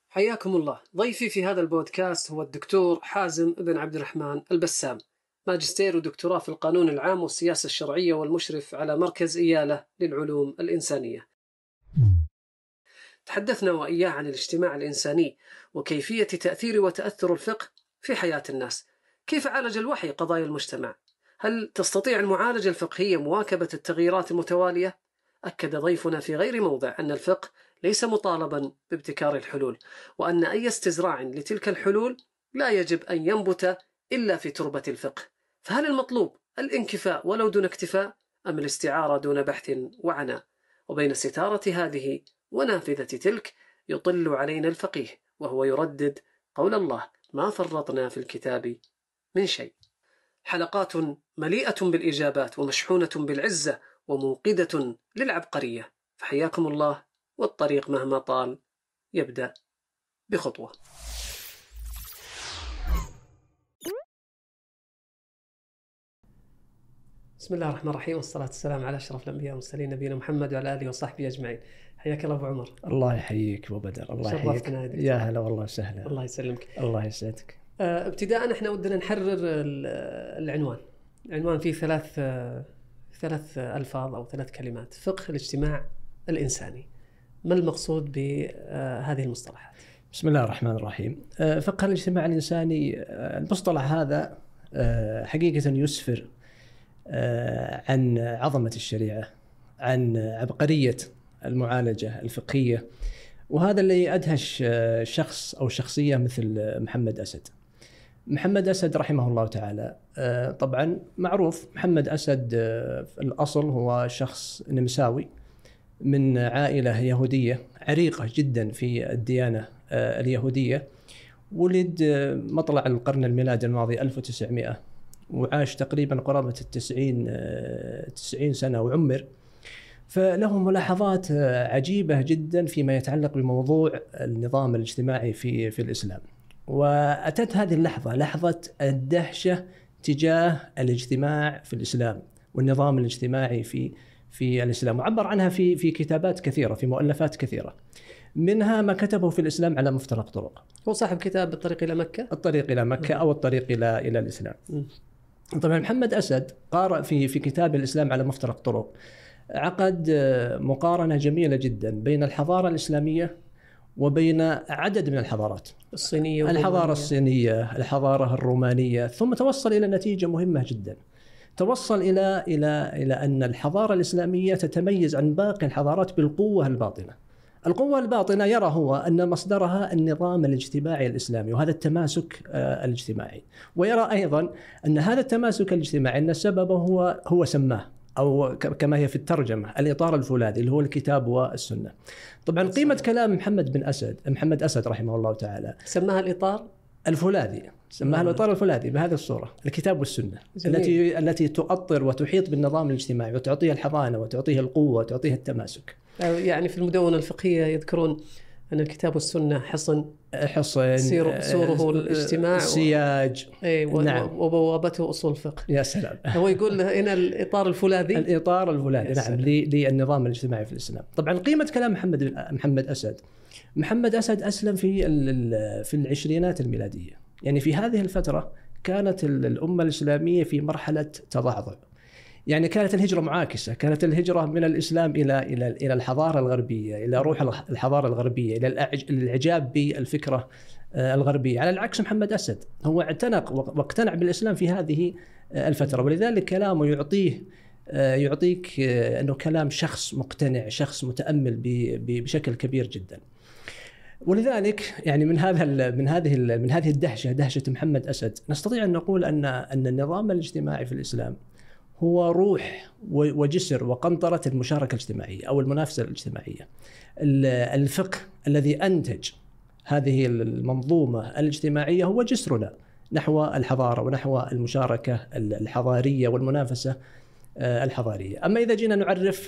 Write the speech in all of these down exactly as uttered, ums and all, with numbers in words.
حياكم الله. ضيفي في هذا البودكاست هو الدكتور حازم بن عبد الرحمن البسام، ماجستير ودكتوراه في القانون العام والسياسة الشرعية، والمشرف على مركز إيالة للعلوم الإنسانية. تحدثنا وإياه عن الاجتماع الإنساني وكيفية تأثير وتأثر الفقه في حياة الناس. كيف عالج الوحي قضايا المجتمع؟ هل تستطيع المعالجة الفقهية مواكبة التغييرات المتوالية؟ أكد ضيفنا في غير موضع أن الفقه ليس مطالبا بابتكار الحلول، وأن أي استزراع لتلك الحلول لا يجب أن ينبت إلا في تربة الفقه. فهل المطلوب الانكفاء ولو دون اكتفاء، أم الاستعارة دون بحث وعناء؟ وبين ستارة هذه ونافذة تلك يطل علينا الفقيه وهو يردد قول الله: ما فرطنا في الكتاب من شيء. حلقات مليئة بالإجابات ومشحونة بالعزة وموقدة للعبقرية، فحياكم الله. والطريق مهما طال يبدأ بخطوة. بسم الله الرحمن الرحيم، والصلاة والسلام على أشرف الأنبياء والمرسلين نبينا محمد وعلى آله وصحبه أجمعين. حياك الله أبو عمر. الله يحييك أبو بدر. الله يحييك. يا هلا والله وسهلا. الله يسلمك. الله يسعدك. أه ابتداء احنا ودنا نحرر العنوان. العنوان فيه ثلاث أه ثلاث ألفاظ أو ثلاث كلمات: فقه الاجتماع الإنساني. ما المقصود بهذه المصطلحات؟ بسم الله الرحمن الرحيم. فقه الاجتماع الإنساني، المصطلح هذا حقيقة يسفر عن عظمة الشريعة، عن عبقرية المعالجة الفقهية، وهذا اللي أدهش شخص أو شخصية مثل محمد أسد. محمد أسد رحمه الله تعالى، طبعا معروف محمد أسد في الأصل هو شخص نمساوي من عائلة يهودية عريقة جدا في الديانة اليهودية. ولد مطلع القرن الميلادي الماضي ألف وتسعمائة، وعاش تقريبا قرابة التسعين تسعين سنة وعمر. فله ملاحظات عجيبة جدا فيما يتعلق بموضوع النظام الاجتماعي في في الإسلام. وأتت هذه اللحظة لحظة الدهشة تجاه الاجتماع في الإسلام والنظام الاجتماعي في في الإسلام، وعبر عنها في في كتابات كثيرة، في مؤلفات كثيرة، منها ما كتبه في الإسلام على مفترق طرق. هو صاحب كتاب الطريق إلى مكة الطريق إلى مكة أو الطريق إلى إلى الإسلام. طبعا محمد أسد قارئ في في كتاب الإسلام على مفترق طرق، عقد مقارنة جميلة جدا بين الحضارة الإسلامية وبين عدد من الحضارات الصينية، الحضارة الصينية، الحضارة الرومانية، ثم توصل إلى نتيجة مهمة جدا. توصل إلى إلى إلى أن الحضارة الإسلامية تتميز عن باقي الحضارات بالقوة الباطنة. القوة الباطنة يرى هو أن مصدرها النظام الاجتماعي الإسلامي وهذا التماسك الاجتماعي، ويرى أيضا أن هذا التماسك الاجتماعي أن سببه هو هو سماه أو كما هي في الترجمة الإطار الفولاذي اللي هو الكتاب والسنة. طبعا قيمة كلام محمد بن أسد محمد أسد رحمه الله تعالى سماها الإطار الفولاذي، سماها الإطار الفولاذي بهذه الصورة، الكتاب والسنة. جميل. التي التي تؤطر وتحيط بالنظام الاجتماعي وتعطيه الحضانة وتعطيه القوة وتعطيه التماسك. يعني في المدونة الفقهية يذكرون أن الكتاب والسنة حصن حصن سوره الاجتماع، سياج، و... نعم، وبوابته أصول الفقه. يا سلام. هو يقول هنا الإطار الفولاذي الإطار الفولاذي نعم للنظام الاجتماعي في الإسلام. طبعا قيمة كلام محمد محمد أسد محمد أسد أسلم في في العشرينات الميلادية، يعني في هذه الفترة كانت الأمة الإسلامية في مرحلة تضعضع، يعني كانت الهجرة معاكسة، كانت الهجرة من الإسلام إلى إلى إلى الحضارة الغربية، إلى روح الحضارة الغربية، إلى الإعجاب بالفكرة الغربية. على العكس محمد أسد هو اعتنق واقتنع بالإسلام في هذه الفترة، ولذلك كلامه يعطيه يعطيك أنه كلام شخص مقتنع، شخص متأمل بشكل كبير جدا. ولذلك يعني من هذا من هذه من هذه الدهشة، دهشة محمد أسد، نستطيع أن نقول أن أن النظام الاجتماعي في الإسلام هو روح وجسر وقنطرة المشاركة الاجتماعية أو المنافسة الاجتماعية. الفقه الذي أنتج هذه المنظومة الاجتماعية هو جسرنا نحو الحضارة ونحو المشاركة الحضارية والمنافسة الحضارية. أما إذا جينا نعرف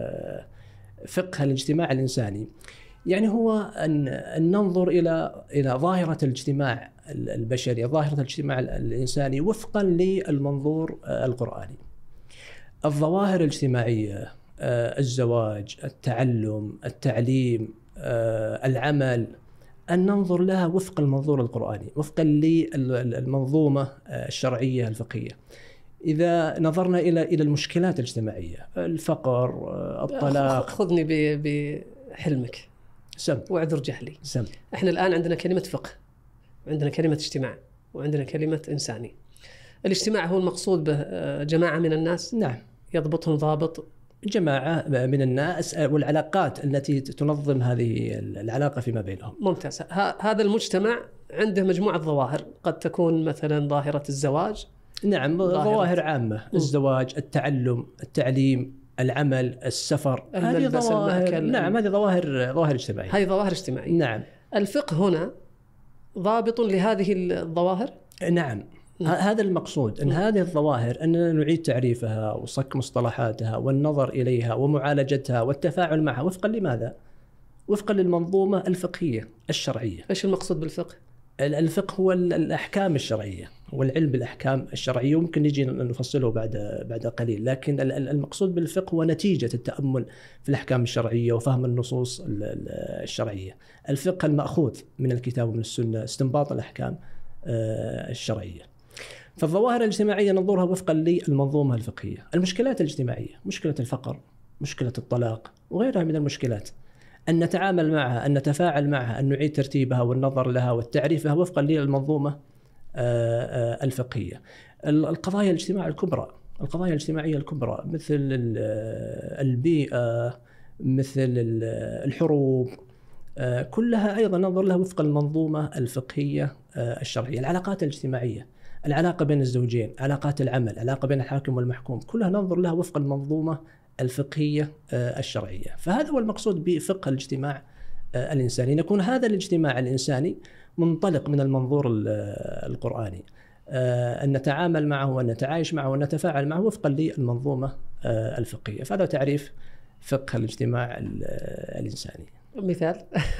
فقه الاجتماع الإنساني، يعني هو أن ننظر إلى إلى ظاهرة الاجتماع البشري، ظاهرة الاجتماع الإنساني وفقا للمنظور القرآني. الظواهر الاجتماعية، الزواج، التعلم، التعليم، العمل، أن ننظر لها وفق المنظور القرآني، وفقا للمنظومة الشرعية الفقهية. إذا نظرنا إلى إلى المشكلات الاجتماعية، الفقر، الطلاق. خذني بحلمك. سم. واعذر جهلي. سم. إحنا الآن عندنا كلمة فقه، وعندنا كلمة اجتماع، وعندنا كلمة إنساني. الاجتماع هو المقصود به جماعة من الناس، نعم، يضبطهم ضابط، جماعة من الناس، والعلاقات التي تنظم هذه العلاقة فيما بينهم. ممتاز. هذا المجتمع عنده مجموعة ظواهر، قد تكون مثلا ظاهرة الزواج. نعم، ظواهر عامة، الزواج، التعلم، التعليم، العمل، السفر، هذه ظواهر. نعم، هذه ظواهر ظواهر اجتماعية. هذه ظواهر اجتماعية. نعم. الفقه هنا ضابط لهذه الظواهر. نعم. هذا المقصود، أن هذه الظواهر أننا نعيد تعريفها وصك مصطلحاتها والنظر إليها ومعالجتها والتفاعل معها وفقا لماذا؟ وفقا للمنظومة الفقهية الشرعية. إيش المقصود بالفقه؟ الفقه هو الأحكام الشرعية، والعلم بالأحكام الشرعية، وممكن نجي نفصله بعد بعد قليل. لكن المقصود بالفقه هو نتيجة التأمل في الأحكام الشرعية وفهم النصوص الشرعية. الفقه المأخوذ من الكتاب ومن السنة، استنباط الأحكام الشرعية. فالظواهر الاجتماعية ننظرها وفقا للمنظومة الفقهية. المشكلات الاجتماعية، مشكلة الفقر، مشكلة الطلاق، وغيرها من المشكلات، أن نتعامل معها، أن نتفاعل معها، أن نعيد ترتيبها والنظر لها والتعريفها وفقا للمنظومة الفقهية. القضايا الاجتماعية الكبرى، القضايا الاجتماعية الكبرى مثل البيئة، مثل الحروب، كلها أيضا ننظر لها وفق المنظومة الفقهية الشرعية. العلاقات الاجتماعية، العلاقة بين الزوجين، علاقات العمل، العلاقة بين الحاكم والمحكوم، كلها ننظر لها وفق المنظومة الفقهية الشرعية. فهذا هو المقصود بفقه الاجتماع الإنساني، يكون هذا الاجتماع الإنساني منطلق من المنظور القرآني، أن نتعامل معه وأن نتعايش معه وأن نتفاعل معه وفقا للمنظومة الفقهية. فهذا تعريف فقه الاجتماع الإنساني. مثال.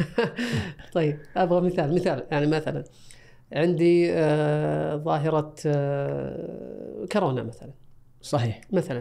طيب أبغى مثال. مثال يعني مثلا عندي آه ظاهرة آه كورونا مثلا. صحيح. مثلا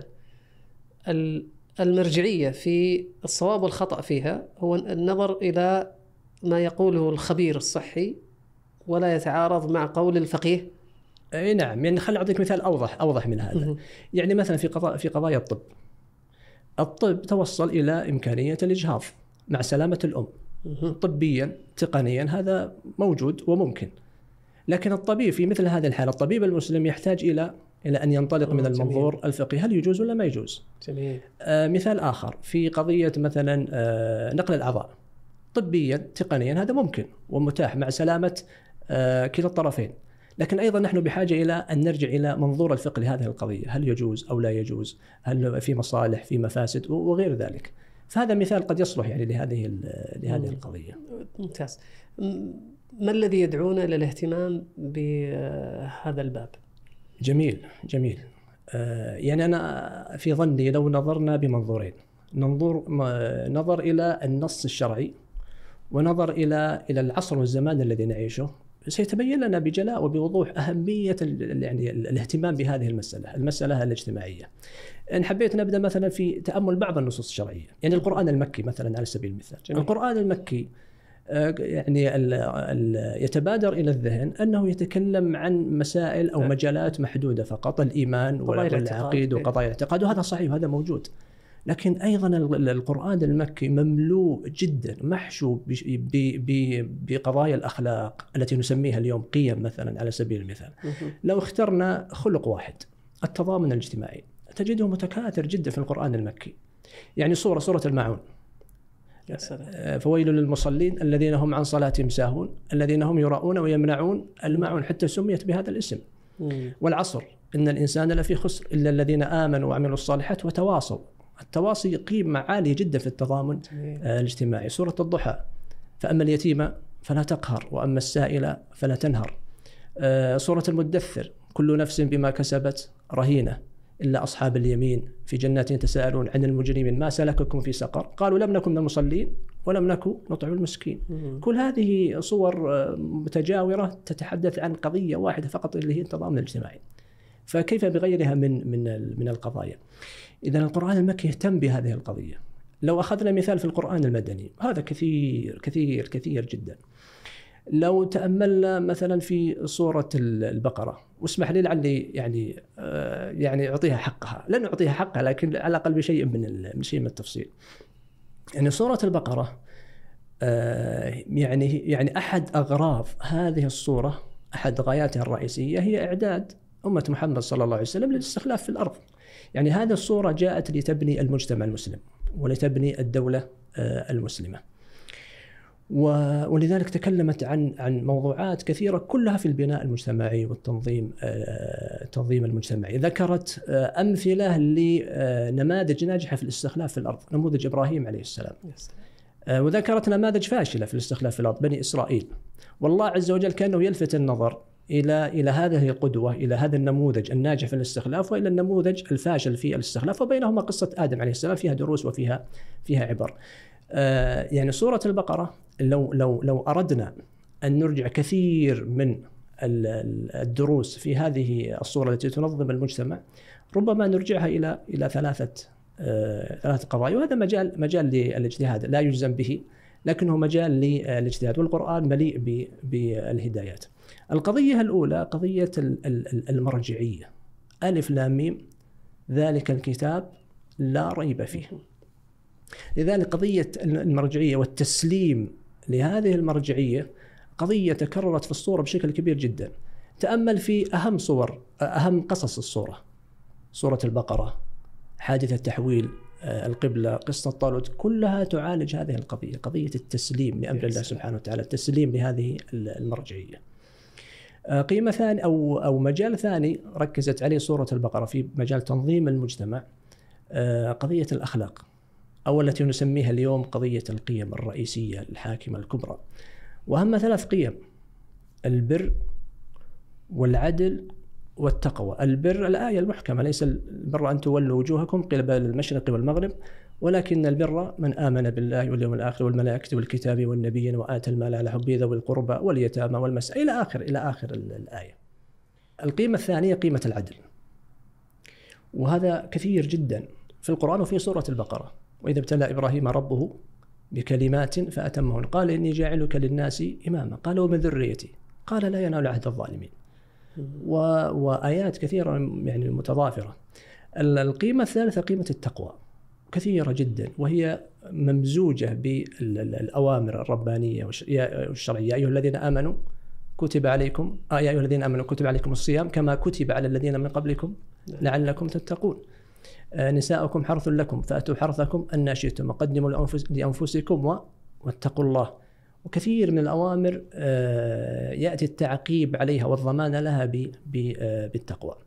المرجعية في الصواب والخطأ فيها هو النظر إلى ما يقوله الخبير الصحي ولا يتعارض مع قول الفقيه. أي نعم، يعني خليني أعطيك مثال أوضح أوضح من هذا. يعني مثلا في قضايا في قضايا الطب، الطب توصل إلى إمكانية الإجهاض مع سلامة الأم. طبيا تقنيا هذا موجود وممكن، لكن الطبيب في مثل هذه الحالة، الطبيب المسلم يحتاج إلى إلى أن ينطلق من المنظور جميل. الفقهي، هل يجوز ولا ما يجوز؟ جميل. آه مثال آخر في قضية مثلا آه نقل الأعضاء، طبيا تقنيا هذا ممكن ومتاح مع سلامة آه كلا الطرفين، لكن أيضا نحن بحاجة إلى أن نرجع إلى منظور الفقه لهذه القضية، هل يجوز أو لا يجوز، هل في مصالح في مفاسد وغير ذلك. فهذا مثال قد يصلح يعني لهذه لهذه القضية. ممتاز. ما الذي يدعونا للاهتمام بهذا الباب؟ جميل جميل. يعني أنا في ظني لو نظرنا بمنظورين، ننظر نظر إلى النص الشرعي ونظر إلى إلى العصر والزمان الذي نعيشه، سيتبين لنا بجلاء وبوضوح أهمية يعني الاهتمام بهذه المسألة المسألة الاجتماعية. إن حبيت نبدأ مثلا في تأمل بعض النصوص الشرعية، يعني القرآن المكي مثلا على سبيل المثال. جميل. القرآن المكي يعني ال ال يتبادر إلى الذهن أنه يتكلم عن مسائل أو مجالات محدودة فقط، الإيمان والعقيد وقضايا الاعتقاد، وهذا صحيح وهذا موجود. لكن أيضا القرآن المكي مملوء جدا، محشو بقضايا الأخلاق التي نسميها اليوم قيم مثلا على سبيل المثال. لو اخترنا خلق واحد، التضامن الاجتماعي، تجده متكاثر جدا في القرآن المكي. يعني صورة صورة الماعون، يا سلام. فويل للمصلين الذين هم عن صلاتهم ساهون الذين هم يراؤون ويمنعون الماعون، حتى سميت بهذا الاسم. والعصر إن الإنسان لفي خسر إلا الذين آمنوا وعملوا الصالحات وتواصوا. التواصي قيمة عالية جدا في التضامن الاجتماعي. سورة الضحى، فأما اليتيم فلا تقهر وأما السائل فلا تنهر. سورة المدثر، كل نفس بما كسبت رهينة إلا أصحاب اليمين في جنات يتساءلون عن المجرمين ما سلككم في سقر قالوا لم نكن من المصلين ولم نكن نطعم المسكين. كل هذه صور متجاورة تتحدث عن قضية واحدة فقط اللي هي التضامن الاجتماعي، فكيف بغيرها من من من القضايا؟ إذن القرآن المكي يهتم بهذه القضية. لو أخذنا مثال في القرآن المدني، هذا كثير كثير كثير جدا. لو تأملنا مثلا في سورة البقرة، واسمح لي لعلي يعني يعني أعطيها حقها، لن أعطيها حقها لكن على الأقل بشيء من من شيء من التفصيل. يعني سورة البقرة يعني يعني أحد أغراض هذه السورة، أحد غاياتها الرئيسية هي إعداد أمة محمد صلى الله عليه وسلم للاستخلاف في الأرض. يعني هذه السورة جاءت لتبني المجتمع المسلم ولتبني الدولة المسلمة، ولذلك تكلمت عن عن موضوعات كثيرة كلها في البناء المجتمعي والتنظيم التنظيم المجتمعي. ذكرت أمثلة لنماذج ناجحة في الاستخلاف في الأرض، نموذج إبراهيم عليه السلام، وذكرت نماذج فاشلة في الاستخلاف في الأرض، بني إسرائيل. والله عز وجل كأنه يلفت النظر إلى إلى هذه القدوة، إلى هذا النموذج الناجح في الاستخلاف وإلى النموذج الفاشل في الاستخلاف، وبينهما قصة آدم عليه السلام فيها دروس وفيها فيها عبر. آه يعني سورة البقرة لو لو لو أردنا أن نرجع كثير من الدروس في هذه الصورة التي تنظم المجتمع، ربما نرجعها إلى إلى ثلاثة آه ثلاث قضايا، وهذا مجال مجال للاجتهاد لا يجزم به، لكنه مجال للاجتهاد، والقرآن مليء بالهدايات. القضية الأولى قضية المرجعية، ألف لام ميم ذلك الكتاب لا ريب فيه. لذلك قضية المرجعية والتسليم لهذه المرجعية قضية تكررت في الصورة بشكل كبير جدا. تأمل في أهم صور أهم قصص الصورة، سورة البقرة، حادثة تحويل القبلة، قصة طالوت، كلها تعالج هذه القضية، قضية التسليم لأمر الله سبحانه وتعالى، التسليم لهذه المرجعية. قيمة ثانية أو أو مجال ثاني ركزت عليه سورة البقرة في مجال تنظيم المجتمع، قضية الأخلاق، أو التي نسميها اليوم قضية القيم الرئيسية الحاكمة الكبرى، وهم ثلاث قيم: البر والعدل والتقوى. البر الآية المحكمة: ليس البر أن تولوا وجوهكم قبل المشرق والمغرب ولكن البر من آمن بالله واليوم الآخر والملائكة والكتاب والنبيين وآتى المال على حبه ذوي القربى واليتامى والمساكين إلى آخر إلى آخر الآية. القيمة الثانية قيمة العدل، وهذا كثير جدا في القرآن وفي سورة البقرة: وإذا ابتلى إبراهيم ربه بكلمات فأتمهن قال إني جاعلك للناس إماما قال ومن ذريتي قال لا ينال عهد الظالمين، و... وآيات كثيرة يعني متضافرة. القيمة الثالثة قيمة التقوى، كثيرة جدا، وهي ممزوجة بالأوامر الربانية والشرعية: يا أيها الذين آمنوا كتب عليكم آه يا أيها الذين آمنوا كتب عليكم الصيام كما كتب على الذين من قبلكم لعلكم تتقون. آه نساؤكم حرث لكم فأتوا حرثكم أن شئتم وقدموا لأنفس لأنفسكم و... واتقوا الله. وكثير من الأوامر آه يأتي التعقيب عليها والضمان لها ب... ب... آه بالتقوى.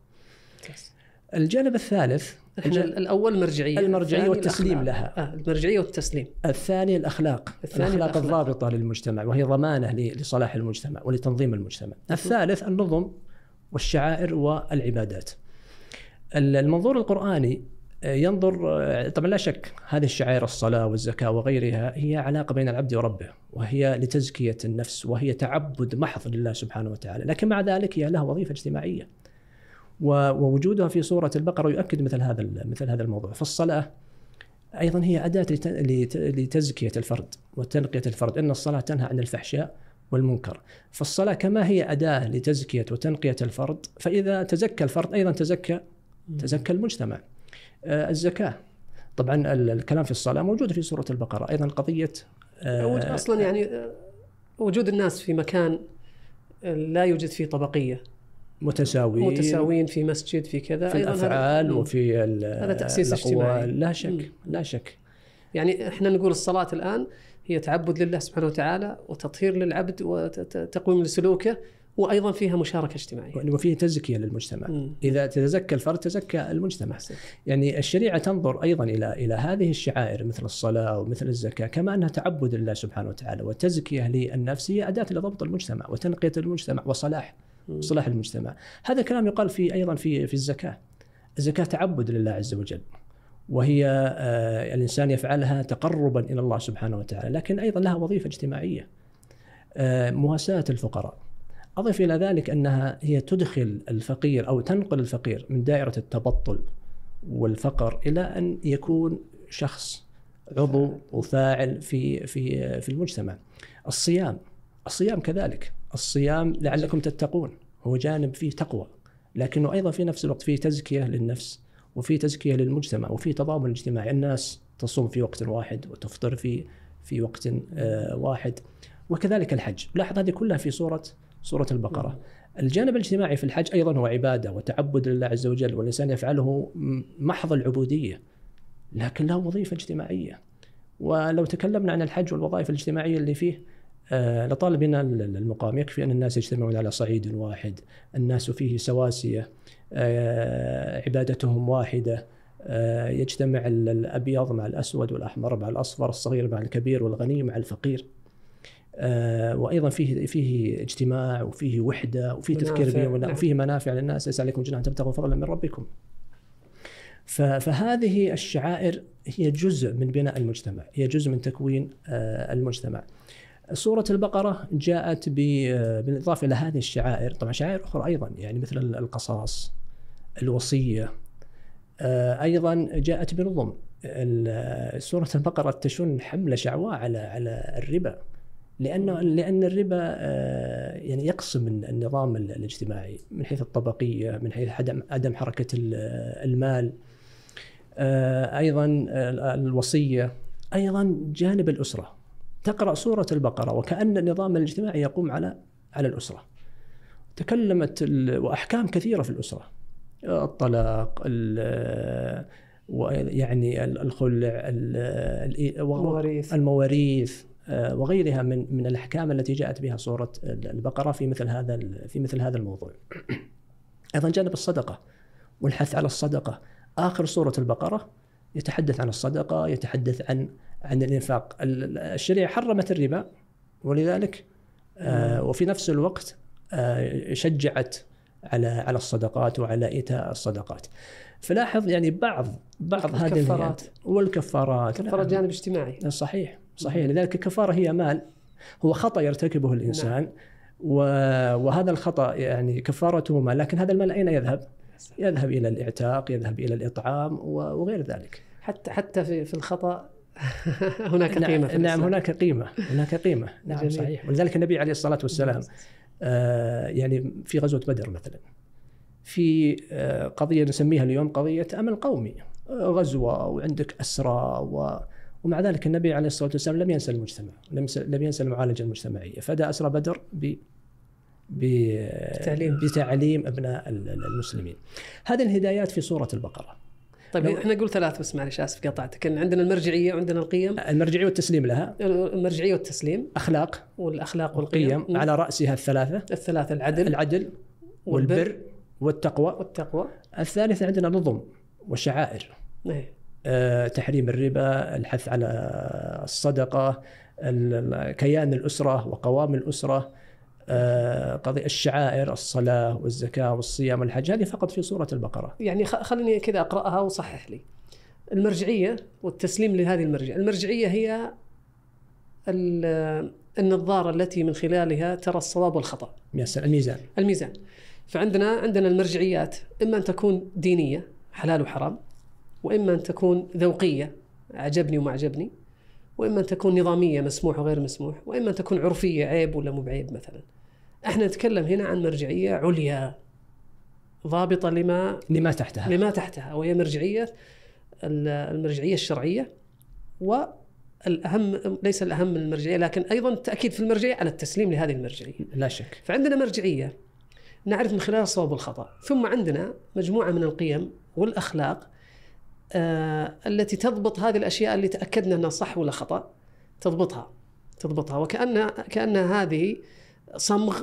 الجانب الثالث الأول مرجعية، المرجعية والتسليم لها. آه المرجعية والتسليم. الثاني الأخلاق، الثاني الأخلاق الضابطة للمجتمع وهي ضمانة لصلاح المجتمع ولتنظيم المجتمع. الثالث النظم والشعائر والعبادات. المنظور القرآني ينظر، طبعا لا شك هذه الشعائر الصلاة والزكاة وغيرها هي علاقة بين العبد وربه، وهي لتزكية النفس، وهي تعبد محض لله سبحانه وتعالى، لكن مع ذلك هي لها وظيفة اجتماعية، ووجودها في سورة البقرة يؤكد مثل هذا مثل هذا الموضوع. فالصلاة أيضا هي أداة لتزكية الفرد وتنقية الفرد، إن الصلاة تنهى عن الفحشاء والمنكر. فالصلاة كما هي أداة لتزكية وتنقية الفرد، فإذا تزكى الفرد أيضا تزكى تزكى المجتمع. الزكاة طبعا الكلام في الصلاة موجود في سورة البقرة أيضا، قضية أصلا يعني وجود الناس في مكان لا يوجد فيه طبقية، متساويين متساويين في مسجد في كذا، في الأفعال وفي هذا تأسيس اجتماعي لا شك لا شك. يعني احنا نقول الصلاة الآن هي تعبد لله سبحانه وتعالى وتطهير للعبد وتقويم لسلوكه، وأيضا فيها مشاركة اجتماعية وفيه تزكية للمجتمع. م. إذا تزكى الفرد تزكى المجتمع. حسن. يعني الشريعة تنظر أيضا إلى إلى هذه الشعائر مثل الصلاة ومثل الزكاة كما أنها تعبد لله سبحانه وتعالى وتزكية للنفس، هي أداة لضبط المجتمع وتنقية المجتمع وصلاح م. صلاح المجتمع. هذا الكلام يقال في أيضا في في الزكاة. الزكاة تعبد لله عز وجل، وهي آه الإنسان يفعلها تقربا إلى الله سبحانه وتعالى، لكن أيضا لها وظيفة اجتماعية، آه مواساة الفقراء. أضف إلى ذلك أنها هي تدخل الفقير أو تنقل الفقير من دائرة التبطل والفقر إلى أن يكون شخص عضو وفاعل في في في المجتمع. الصيام الصيام كذلك، الصيام لعلكم تتقون هو جانب فيه تقوى، لكنه أيضا في نفس الوقت فيه تزكية للنفس وفيه تزكية للمجتمع وفيه تضامن اجتماعي. الناس تصوم في وقت واحد وتفطر في في وقت واحد، وكذلك الحج. لاحظ هذه كلها في سورة سورة البقرة. الجانب الاجتماعي في الحج أيضا هو عبادة وتعبد لله عز وجل، والإنسان يفعله محض العبودية، لكن له وظيفة اجتماعية. ولو تكلمنا عن الحج والوظائف الاجتماعية اللي فيه آه لطالبنا المقام، يكفي أن الناس يجتمعون على صعيد واحد، الناس فيه سواسية، آه عبادتهم واحدة، آه يجتمع الأبيض مع الأسود والأحمر مع الأصفر، الصغير مع الكبير والغني مع الفقير. آه وأيضا فيه فيه اجتماع وفيه وحدة وفيه تفكير بيننا وفيه منافع للناس. ليس عليكم جناح تبتغوا فضلا من ربكم. فهذه الشعائر هي جزء من بناء المجتمع، هي جزء من تكوين آه المجتمع. سورة البقرة جاءت بالإضافة إلى هذه الشعائر طبعا شعائر أخرى أيضا، يعني مثل القصاص، الوصية، آه أيضا جاءت بنظم. سورة البقرة تشن حملة شعواء على على الربا، لأنه لأن الربا يعني يقسم النظام الاجتماعي من حيث الطبقية، من حيث عدم عدم حركة المال، أيضا الوصية، أيضا جانب الأسرة. تقرأ سورة البقرة وكأن النظام الاجتماعي يقوم على على الأسرة. تكلمت وأحكام كثيرة في الأسرة، الطلاق، يعني الخلع، المواريث, المواريث وغيرها من من الأحكام التي جاءت بها سورة البقرة في مثل هذا في مثل هذا الموضوع. أيضا جانب الصدقة والحث على الصدقة. آخر سورة البقرة يتحدث عن الصدقة، يتحدث عن عن الإنفاق. الشريعة حرمت الربا، ولذلك وفي نفس الوقت شجعت على على الصدقات وعلى إيتاء الصدقات. فلاحظ يعني بعض بعض هذه الكفارات والكفارات كفارة جانب اجتماعي. صحيح صحيح. لذلك الكفارة هي مال، هو خطأ يرتكبه الإنسان، نعم. وهذا الخطأ يعني كفارته مال، لكن هذا المال أين يذهب؟ يذهب إلى الإعتاق، يذهب إلى الإطعام وغير ذلك. حتى حتى في في الخطأ هناك قيمة في نعم هناك قيمة هناك قيمة نعم جميل. صحيح. ولذلك النبي عليه الصلاة والسلام آه يعني في غزوة بدر مثلا، في آه قضية نسميها اليوم قضية أمن قومي، غزوة وعندك أسرى، و ومع ذلك النبي عليه الصلاة والسلام لم ينسى المجتمع، لم ينسى المعالجة المجتمعية، فدى أسرى بدر ب بتعليم. بتعليم أبناء المسلمين. هذه الهدايات في سورة البقرة. طيب احنا نقول ثلاث بس، معلش اسف قطعتك. عندنا المرجعية وعندنا القيم. المرجعية والتسليم لها. المرجعية والتسليم. أخلاق والأخلاق والقيم. والقيم على رأسها الثلاثة. الثلاثة العدل. العدل والبر, والبر والتقوى. والتقوى. الثالثة عندنا نظم وشعائر. ايه. أه تحريم الربا، الحث على الصدقة، كيان الأسرة وقوام الأسرة، أه قضية الشعائر، الصلاة والزكاة والصيام والحج. هذه فقط في سورة البقرة. يعني خليني كذا أقرأها وصحح لي. المرجعية والتسليم لهذه المرجعية. المرجعية هي النظارة التي من خلالها ترى الصواب والخطأ. الميزان. الميزان. فعندنا عندنا المرجعيات إما أن تكون دينية حلال وحرام، وإما أن تكون ذوقية عجبني وما عجبني، وإما أن تكون نظامية مسموح وغير مسموح، وإما أن تكون عرفية عيب ولا مو بعيب مثلا. احنا نتكلم هنا عن مرجعية عليا ضابطة لما لما تحتها لما تحتها وهي مرجعية المرجعية الشرعية. والأهم ليس الأهم من المرجعية، لكن أيضا تأكيد في المرجعية على التسليم لهذه المرجعية لا شك. فعندنا مرجعية نعرف من خلال الصواب والخطأ، ثم عندنا مجموعة من القيم والأخلاق آه التي تضبط هذه الأشياء اللي تأكدنا أنها صح ولا خطأ، تضبطها تضبطها وكأن كأن هذه صمغ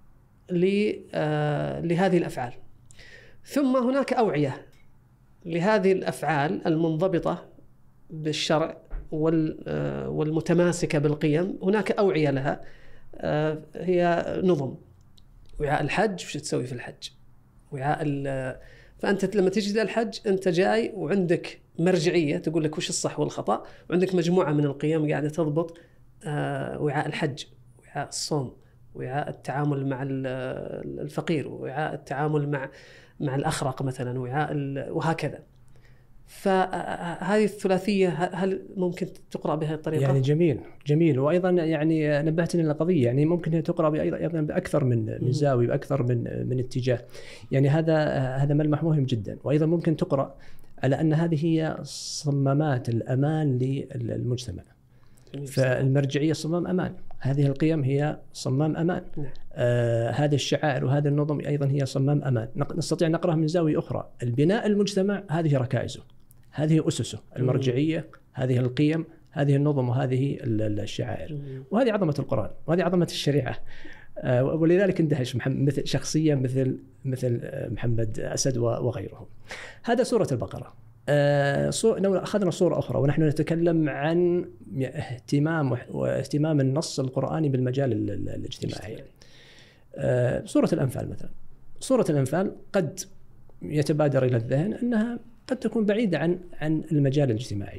آه لهذه الأفعال. ثم هناك أوعية لهذه الأفعال المنضبطة بالشرع آه والمتماسكة بالقيم. هناك أوعية لها آه هي نظم. وعاء الحج وش تسوي في الحج، وعاء فأنت لما تجي الحج أنت جاي وعندك مرجعية تقول لك وش الصح والخطأ، وعندك مجموعة من القيم قاعدة تضبط آه وعاء الحج، وعاء الصوم، وعاء التعامل مع الفقير، وعاء التعامل مع مع الأخرق مثلا، وعاء وهكذا. فهذه الثلاثية هل ممكن تقرأ بهذه الطريقة؟ يعني جميل جميل وأيضا يعني نبهتني للقضية، يعني ممكن هي تقرأ بأيضا بأكثر من من زاوية بأكثر من من اتجاه. يعني هذا هذا ملمح مهم جدا. وأيضا ممكن تقرأ على أن هذه هي صمامات الأمان للمجتمع. فالمرجعية صمام أمان، هذه القيم هي صمام أمان. آه هذه الشعائر وهذا النظم أيضا هي صمام أمان. نستطيع نقرأها من زاوية أخرى. البناء المجتمع هذه ركائزه، هذه أسسه، المرجعية، هذه القيم، هذه النظم، وهذه الشعائر. وهذه عظمة القرآن وهذه عظمة الشريعة. آه ولذلك اندهش مثل شخصية مثل مثل محمد أسد وغيره. هذا سورة البقرة. آه لو أخذنا صورة أخرى ونحن نتكلم عن اهتمام واهتمام النص القرآني بالمجال الاجتماعي. آه سورة الأنفال مثلا. سورة الأنفال قد يتبادر إلى الذهن أنها قد تكون بعيدة عن عن المجال الاجتماعي.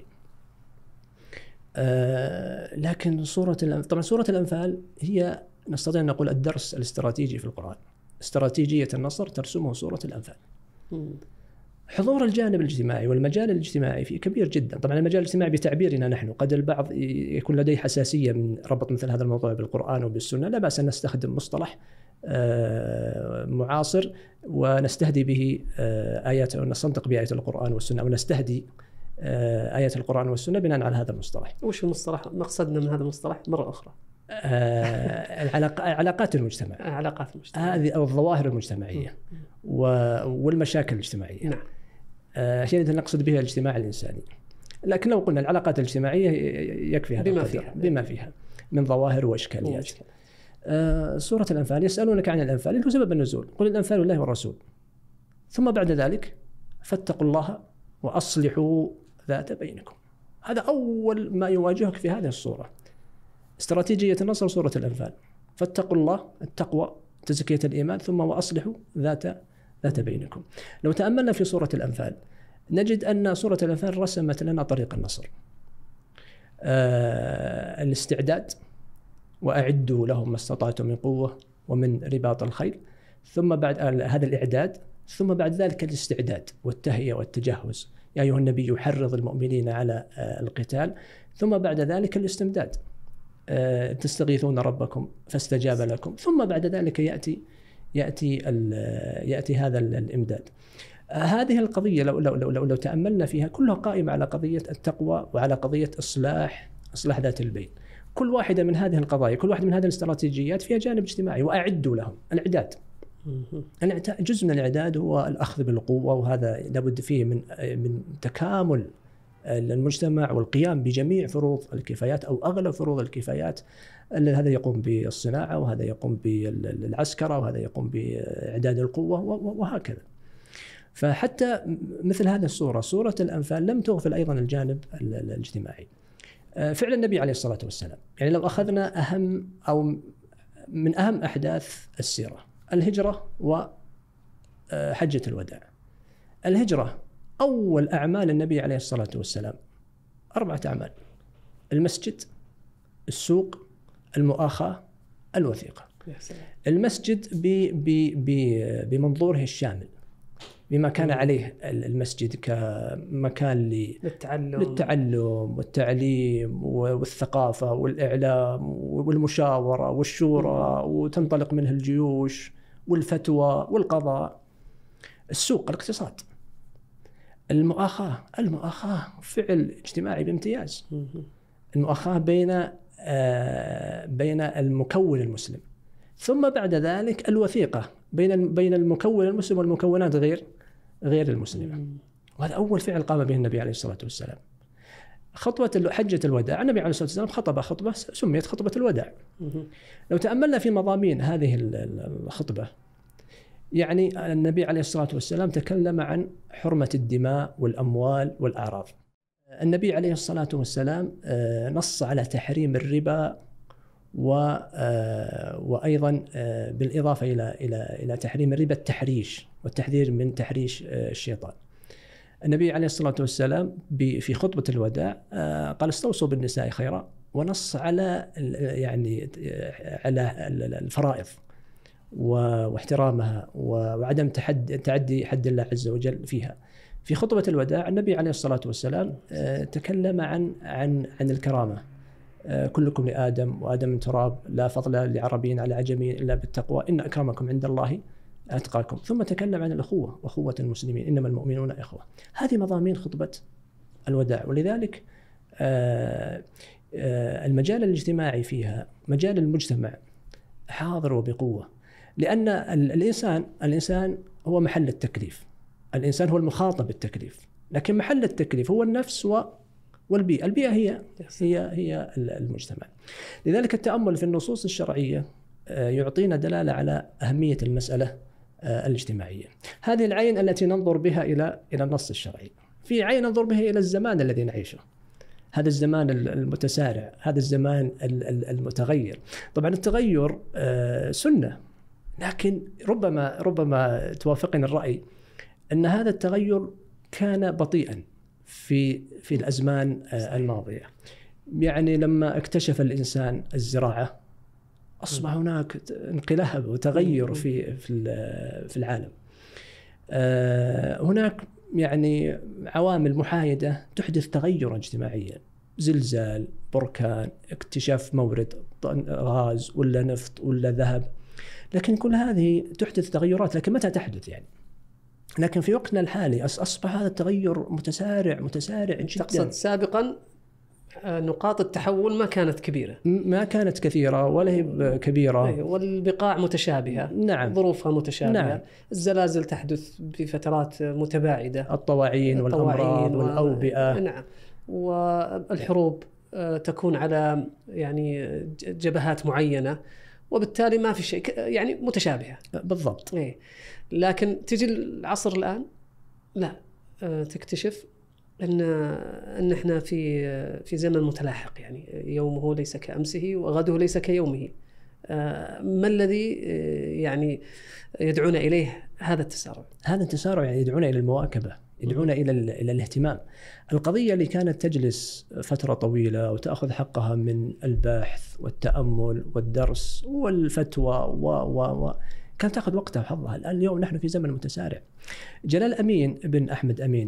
آه لكن سورة طبعا سورة الأنفال هي نستطيع أن نقول الدرس الاستراتيجي في القرآن. استراتيجية النصر ترسمه سورة الأنفال. حضور الجانب الاجتماعي والمجال الاجتماعي فيه كبير جدا. طبعا المجال الاجتماعي بتعبيرنا نحن، قد البعض يكون لديه حساسية من ربط مثل هذا الموضوع بالقرآن وبالسنة. لا بأس أن نستخدم مصطلح معاصر ونستهدي به آيات، ونستنطق بآيات القرآن والسنة، ونستهدي آيات القرآن والسنة بناء على هذا المصطلح. وش المصطلح؟ مقصدنا من هذا المصطلح مرة أخرى علاقات المجتمع، علاقات المجتمع هذه أو الظواهر المجتمعية والمشاكل الاجتماعية. نعم. شيء الذي نقصد به الاجتماع الإنساني. لكن لو قلنا العلاقات الاجتماعية يكفي هذا بما فيها بما فيها من ظواهر وإشكاليات. آه سورة الأنفال يسألونك عن الأنفال، اللي هو سبب النزول. قل الأنفال لله والرسول، ثم بعد ذلك فاتقوا الله وأصلحوا ذات بينكم. هذا أول ما يواجهك في هذه الصورة. استراتيجية النصر سورة الأنفال، فاتقوا الله، التقوى، تزكية الإيمان، ثم وأصلحوا ذات ذات بينكم. لو تأملنا في سورة الأنفال نجد أن سورة الأنفال رسمت لنا طريق النصر. آه الاستعداد، وأعدوا لهم ما استطعتم من قوة ومن رباط الخيل، ثم بعد هذا الإعداد، ثم بعد ذلك الاستعداد والتهيئة والتجهز. يا أيها النبي يحرض المؤمنين على آه القتال، ثم بعد ذلك الاستمداد. آه تستغيثون ربكم فاستجاب لكم، ثم بعد ذلك يأتي يأتي يأتي هذا الإمداد. آه هذه القضية لو لو لو لو, لو تأملنا فيها كلها قائمة على قضية التقوى وعلى قضية إصلاح إصلاح ذات البين. كل واحدة من هذه القضايا، كل واحدة من هذه الاستراتيجيات فيها جانب اجتماعي. وأعدوا لهم الإعداد. جزء من الإعداد هو الأخذ بالقوة، وهذا لابد فيه من من تكامل المجتمع والقيام بجميع فروض الكفايات أو أغلب فروض الكفايات. هذا يقوم بالصناعة، وهذا يقوم بالعسكرة، وهذا يقوم بإعداد القوة، وهكذا. فحتى مثل هذه الصورة، سورة الأنفال، لم تغفل أيضا الجانب الاجتماعي. فعل النبي عليه الصلاة والسلام، يعني لو أخذنا أهم أو من أهم أحداث السيرة، الهجرة وحجة الوداع. الهجرة أول أعمال النبي عليه الصلاة والسلام أربعة أعمال: المسجد، السوق، المؤاخاة، الوثيقة. المسجد بمنظوره الشامل، بما كان عليه المسجد كمكان للتعلم للتعلم والتعليم والثقافة والإعلام والمشاورة والشورى، وتنطلق منه الجيوش والفتوى والقضاء. السوق الاقتصاد. المؤاخاة المؤاخاة فعل اجتماعي بامتياز. المؤاخاة بين بين المكون المسلم. ثم بعد ذلك الوثيقة بين بين المكون المسلم والمكونات غير غير المسلمة. وهذا أول فعل قام به النبي عليه الصلاة والسلام. خطوة حجة الوداع، النبي عليه الصلاة والسلام خطب خطبة سميت خطبة الوداع. لو تأملنا في مضامين هذه الخطبة، يعني النبي عليه الصلاة والسلام تكلم عن حرمة الدماء والأموال والأعراض. النبي عليه الصلاة والسلام نص على تحريم الربا، وأيضا بالإضافة إلى إلى إلى تحريم الربا التحريش والتحذير من تحريش الشيطان. النبي عليه الصلاة والسلام في خطبة الوداع قال: استوصوا بالنساء خيرا، ونص على يعني على الفرائض واحترامها وعدم تعدي حد الله عز وجل فيها. في خطبة الوداع النبي عليه الصلاة والسلام تكلم عن عن عن الكرامة. كلكم لآدم وآدم من تراب، لا فضل لعربي على عجمي إلا بالتقوى، إن أكرمكم عند الله أتقاكم. ثم تكلم عن الأخوة وأخوة المسلمين، إنما المؤمنون إخوة. هذه مضامين خطبة الوداع. ولذلك المجال الاجتماعي فيها، مجال المجتمع حاضر وبقوة، لأن الإنسان الإنسان هو محل التكليف، الإنسان هو المخاطب بالتكليف، لكن محل التكليف هو النفس والبيئة. البيئة هي هي هي المجتمع. لذلك التأمل في النصوص الشرعية يعطينا دلالة على أهمية المسألة الاجتماعية. هذه العين التي ننظر بها إلى إلى النص الشرعي. في عين ننظر بها إلى الزمان الذي نعيشه، هذا الزمان المتسارع، هذا الزمان المتغير. طبعا التغير سنة، لكن ربما ربما توافقني الرأي أن هذا التغير كان بطيئا في في الأزمان الماضية. يعني لما اكتشف الإنسان الزراعة أصبح هناك انقلاب وتغير في في في العالم. هناك يعني عوامل محايدة تحدث تغيرا اجتماعيا، زلزال، بركان، اكتشاف مورد غاز ولا نفط ولا ذهب، لكن كل هذه تحدث تغيرات. لكن متى تحدث يعني؟ لكن في وقتنا الحالي أصبح هذا التغير متسارع متسارع جدا. تقصد سابقا نقاط التحول ما كانت كبيرة، ما كانت كثيرة ولا هي كبيرة، والبقاع متشابهة. نعم. ظروفها متشابهة. نعم. الزلازل تحدث بفترات متباعدة، الطواعين والأمراض والأوبئة. نعم. والحروب تكون على يعني جبهات معينة، وبالتالي ما في شيء يعني متشابهة بالضبط. إيه. لكن تجي العصر الآن لا، تكتشف ان ان احنا في في زمن متلاحق، يعني يومه ليس كأمسه وغده ليس كيومه. ما الذي يعني يدعونا اليه هذا التسارع؟ هذا التسارع يعني يدعونا الى المواكبه، يدعونا الى الى الاهتمام. القضيه اللي كانت تجلس فتره طويله وتاخذ حقها من البحث والتامل والدرس والفتوى و و و كانت تاخذ وقتها وحظها. الان اليوم نحن في زمن متسارع. جلال أمين بن أحمد أمين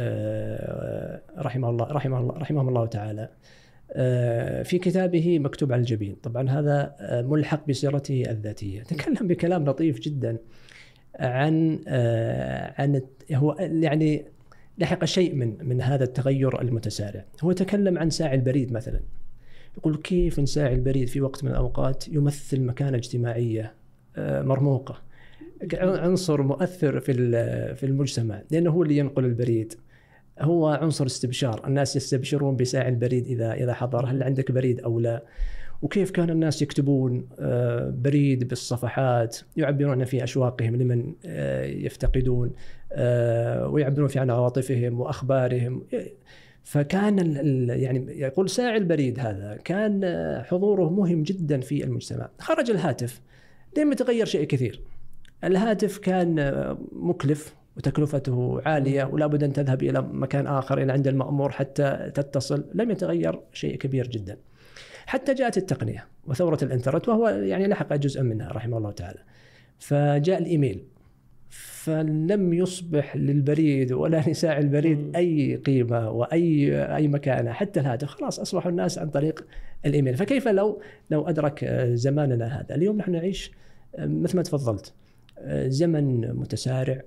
رحمه الله رحمه الله رحمه الله تعالى في كتابه مكتوب على الجبين، طبعا هذا ملحق بسيرته الذاتية، تكلم بكلام لطيف جدا عن عن هو يعني لحق شيء من من هذا التغير المتسارع. هو تكلم عن ساعي البريد مثلا، يقول كيف ساعي البريد في وقت من الأوقات يمثل مكانة اجتماعية مرموقة، عنصر مؤثر في في المجتمع، لأنه هو اللي ينقل البريد، هو عنصر استبشار. الناس يستبشرون بساعي البريد إذا إذا حضر، هل عندك بريد أو لا. وكيف كان الناس يكتبون بريد بالصفحات يعبرون في أشواقهم لمن يفتقدون، ويعبرون في عن عواطفهم وأخبارهم. فكان يعني يقول ساعي البريد هذا كان حضوره مهم جدا في المجتمع. خرج الهاتف، لم يتغير شيء كثير. الهاتف كان مكلف وتكلفته عالية، ولا بد أن تذهب إلى مكان آخر إلى عند المأمور حتى تتصل. لم يتغير شيء كبير جدا حتى جاءت التقنية وثورة الإنترنت، وهو يعني لحق جزءا منها رحمه الله تعالى. فجاء الإيميل، فلم يصبح للبريد ولا لساعي البريد أي قيمة وأي أي مكانة، حتى الهاتف خلاص أصبحوا الناس عن طريق الإيميل. فكيف لو لو أدرك زماننا هذا اليوم؟ نحن نعيش مثل ما تفضلت زمن متسارع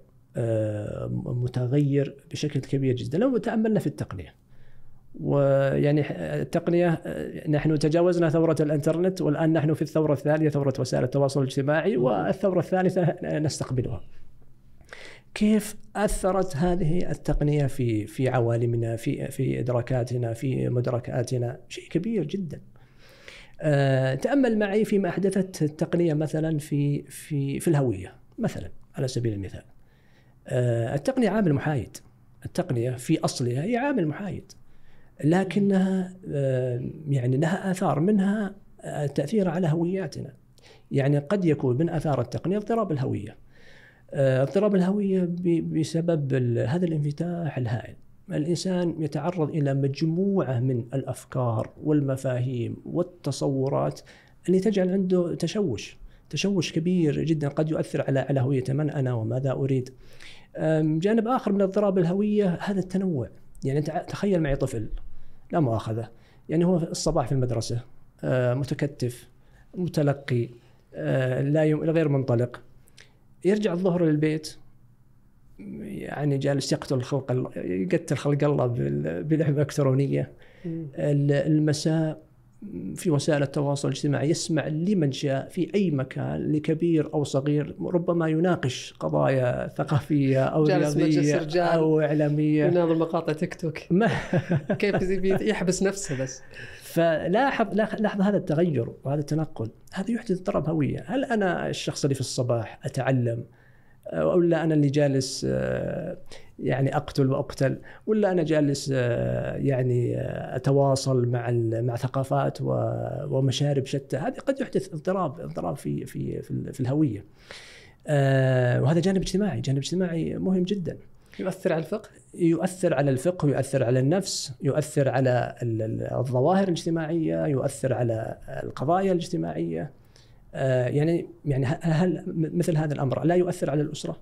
متغير بشكل كبير جدا. لو تأملنا في التقنية، ويعني التقنية نحن تجاوزنا ثورة الإنترنت، والآن نحن في الثورة الثانية، ثورة وسائل التواصل الاجتماعي، والثورة الثالثة نستقبلها. كيف أثرت هذه التقنية في في عوالمنا، في في إدراكاتنا، في مدركاتنا؟ شيء كبير جدا. تأمل معي فيما أحدثت التقنية مثلا في في في الهوية مثلا على سبيل المثال. التقنية عامل محايد، التقنية في أصلها هي عامل محايد، لكنها يعني لها آثار، منها التأثير على هوياتنا. يعني قد يكون من آثار التقنية اضطراب الهوية، اضطراب الهوية بسبب هذا الانفتاح الهائل. الإنسان يتعرض إلى مجموعة من الأفكار والمفاهيم والتصورات اللي تجعل عنده تشوش، تشوش كبير جدا قد يؤثر على على هوية من أنا وماذا أريد. جانب آخر من اضطراب الهوية هذا التنوع. يعني أنت تخيل معي طفل لا مؤاخذة، يعني هو الصباح في المدرسة متكتف متلقي لا يوم غير منطلق، يرجع الظهر للبيت يعني جالس يقتل خلق يقتل خلق الله بلعبة إلكترونية. المساء في وسائل التواصل الاجتماعي يسمع لمن شاء في أي مكان لكبير أو صغير ربما يناقش قضايا ثقافية أو رياضية أو إعلامية، يناظر مقاطع تيك توك كيف يحبس نفسه. بس فلاحظ لاحظ هذا التغير وهذا التنقل، هذا يحدث اضطراب هوية. هل أنا الشخص اللي في الصباح أتعلم، ولا أنا اللي جالس يعني أقتل وأقتل، ولا أنا جالس يعني أتواصل مع مع ثقافات ومشارب شتى؟ هذا قد يحدث اضطراب اضطراب في في في الهوية. وهذا جانب اجتماعي جانب اجتماعي مهم جدا. يؤثر على الفقه، يؤثر على الفقه، يؤثر على النفس، يؤثر على الظواهر الاجتماعية، يؤثر على القضايا الاجتماعية. يعني يعني هل مثل هذا الأمر لا يؤثر على الأسرة؟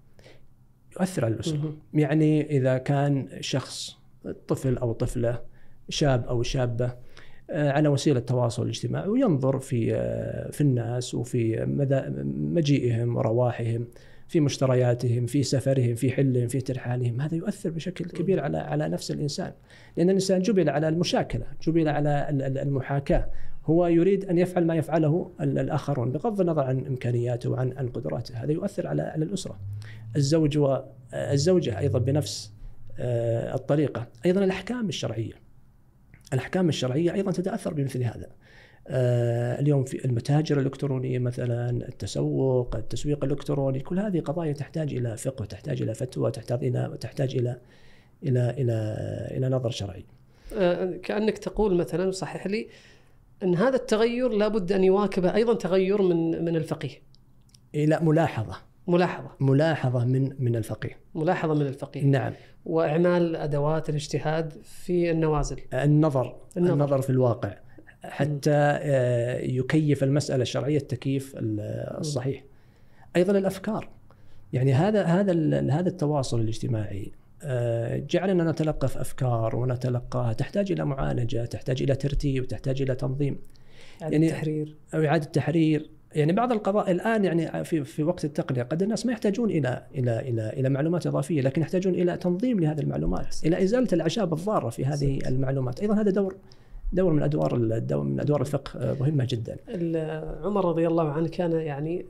يؤثر على الأسرة. يعني إذا كان شخص طفل أو طفلة شاب أو شابة على وسيلة التواصل الاجتماعي وينظر في في الناس وفي مجيئهم ورواحهم، في مشترياتهم، في سفرهم، في حلهم، في ترحالهم، هذا يؤثر بشكل كبير على على نفس الإنسان، لأن الإنسان جبل على المشاكلة، جبل على المحاكاة. هو يريد أن يفعل ما يفعله الآخرون بغض النظر عن إمكانياته وعن عن قدراته. هذا يؤثر على على الأسرة. الزوج والزوجة أيضا بنفس الطريقة. أيضا الأحكام الشرعية الأحكام الشرعية أيضا تتأثر بمثل هذا. اليوم في المتاجر الإلكترونية مثلا، التسوق، التسويق الإلكتروني، كل هذه قضايا تحتاج إلى فقه، تحتاج إلى فتوى، تحتاج إلى تحتاج إلى إلى إلى إلى نظر شرعي. كأنك تقول مثلا، صحيح لي، أن هذا التغير لابد أن يواكبه أيضا تغير من من الفقيه. إلى ملاحظة ملاحظة ملاحظة من من الفقيه ملاحظة من الفقيه. نعم. وإعمال أدوات الاجتهاد في النوازل، النظر النظر, النظر في الواقع حتى يكيف المسألة الشرعية التكييف الصحيح. أيضا الأفكار، يعني هذا هذا هذا التواصل الاجتماعي جعلنا نتلقف أفكار ونتلقاها، تحتاج إلى معالجة، تحتاج إلى ترتيب، تحتاج إلى تنظيم، يعني تحرير أو إعادة تحرير. يعني بعض القضاء الآن يعني في في وقت التقنية قد الناس ما يحتاجون إلى إلى إلى إلى معلومات إضافية، لكن يحتاجون إلى تنظيم لهذه المعلومات، إلى إزالة الأعشاب الضارة في هذه المعلومات. أيضا هذا دور دور من أدوار الدور من أدوار الفقه مهمة جدا. عمر رضي الله عنه كان يعني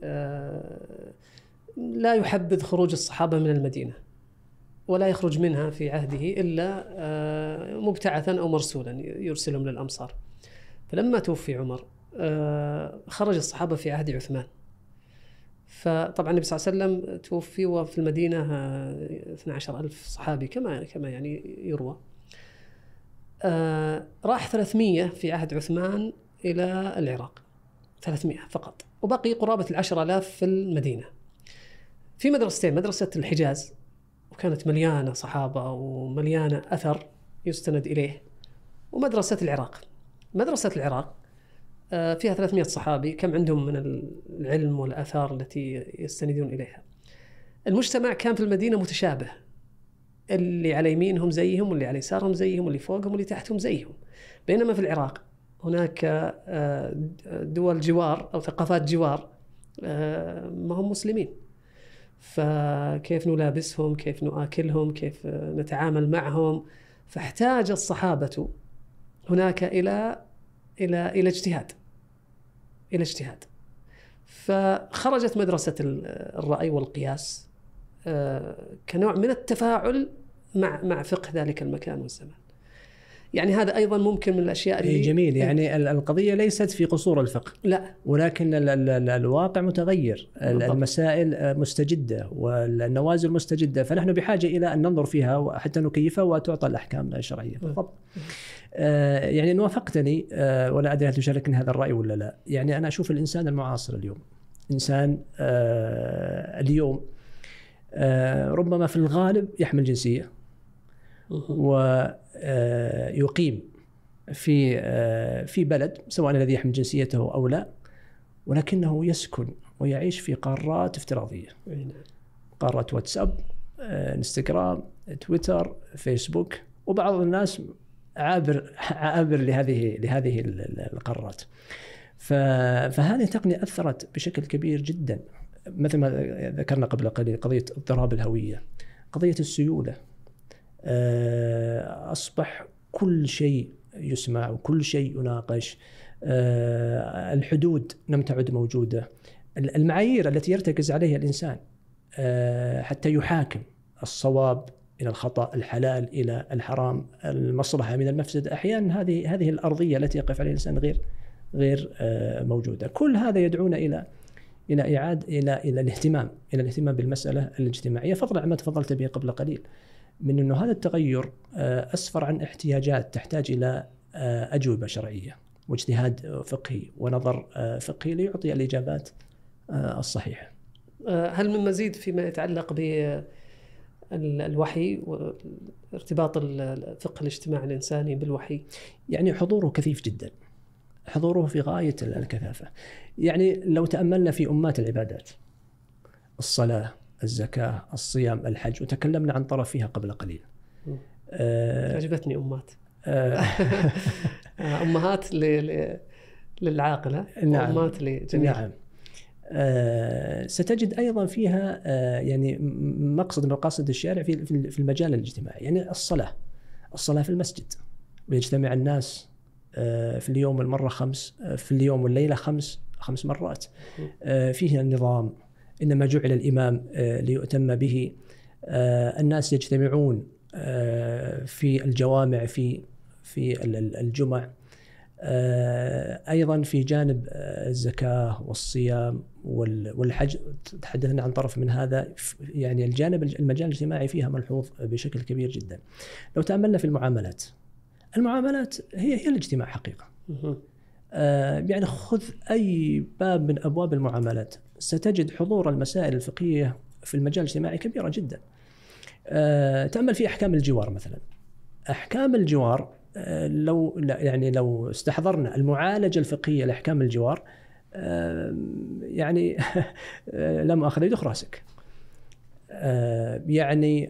لا يحبذ خروج الصحابة من المدينة، ولا يخرج منها في عهده إلا مبتعثا أو مرسولا يرسلهم للأمصار. فلما توفي عمر خرج الصحابة في عهد عثمان. فطبعا النبي صلى الله عليه وسلم توفي وفي المدينة اثني عشر ألف صحابي كما كما يعني يروى. راح ثلاثمية في عهد عثمان إلى العراق، ثلاثمية فقط، وبقي قرابة العشر آلاف في المدينة في مدرستين، مدرسة الحجاز وكانت مليانة صحابة ومليانة أثر يستند إليه، ومدرسة العراق. مدرسة العراق فيها ثلاثمية صحابي، كم عندهم من العلم والآثار التي يستندون إليها. المجتمع كان في المدينة متشابه، اللي على يمينهم زيهم، واللي على يسارهم زيهم، واللي فوقهم واللي تحتهم زيهم. بينما في العراق هناك دول جوار أو ثقافات جوار ما هم مسلمين، فكيف نلابسهم، كيف نآكلهم، كيف نتعامل معهم. فاحتاج الصحابة هناك إلى إلى إلى اجتهاد إلى اجتهاد فخرجت مدرسة الرأي والقياس كنوع من التفاعل مع مع فقه ذلك المكان والزمان. يعني هذا أيضا ممكن من الأشياء اللي جميل. يعني القضية ليست في قصور الفقه، لا، ولكن ال ال الواقع متغير، المسائل مستجدة والنوازل مستجدة، فنحن بحاجة إلى أن ننظر فيها حتى نكيفها وتعطى الأحكام الشرعية. بالضبط. آه يعني وافقتني آه ولا أدري هل تشاركني هذا الرأي ولا لا. يعني أنا أشوف الإنسان المعاصر اليوم إنسان آه اليوم آه ربما في الغالب يحمل جنسية ويقيم في في بلد، سواء الذي يحمل جنسيته أو لا، ولكنه يسكن ويعيش في قارات افتراضية، قارات واتساب، انستغرام، تويتر، فيسبوك، وبعض الناس عابر عابر لهذه لهذه القارات. فهذه التقنية أثرت بشكل كبير جدا، مثل ما ذكرنا قبل قليل قضية اضطراب الهوية، قضية السيولة. أصبح كل شيء يسمع وكل شيء يناقش، الحدود لم تعد موجودة، المعايير التي يرتكز عليها الإنسان حتى يحاكم الصواب إلى الخطأ، الحلال إلى الحرام، المصلحة من المفسد، أحيانا هذه هذه الأرضية التي يقف عليها الإنسان غير غير موجودة. كل هذا يدعونا إلى إلى إعادة إلى إلى الاهتمام إلى الاهتمام بالمسألة الاجتماعية، فضلا عما تفضلت به قبل قليل من أنه هذا التغير أسفر عن احتياجات تحتاج إلى أجوبة شرعية واجتهاد فقهي ونظر فقهي ليعطي الإجابات الصحيحة. هل من مزيد فيما يتعلق بالوحي وارتباط الفقه الاجتماعي الإنساني بالوحي؟ يعني حضوره كثيف جدا، حضوره في غاية الكثافة. يعني لو تأملنا في أمات العبادات، الصلاة، الزكاة، الصيام، الحج، وتكلمنا عن طرفها قبل قليل. أه عجبتني أمات. أمهات للعاقلة، نعم، وأمات لجميع. نعم. أه ستجد أيضا فيها أه يعني مقصد من مقاصد الشارع في في المجال الاجتماعي. يعني الصلاة الصلاة في المسجد، ويجتمع الناس أه في اليوم المرة خمس، في اليوم والليلة خمس خمس مرات. أه فيها النظام، إنما جعل الإمام أه ليؤتم به. أه الناس يجتمعون أه في الجوامع، في في الجمع. أيضا في جانب الزكاة والصيام والحج تحدثنا عن طرف من هذا. يعني الجانب المجال الاجتماعي فيها ملحوظ بشكل كبير جدا. لو تأملنا في المعاملات، المعاملات هي هي الاجتماع حقيقة. يعني خذ أي باب من أبواب المعاملات ستجد حضور المسائل الفقهية في المجال الاجتماعي كبيرة جدا. تأمل في أحكام الجوار مثلا. أحكام الجوار لو يعني لو استحضرنا المعالجة الفقهية لأحكام الجوار، يعني لم أخذ يدخل راسك. يعني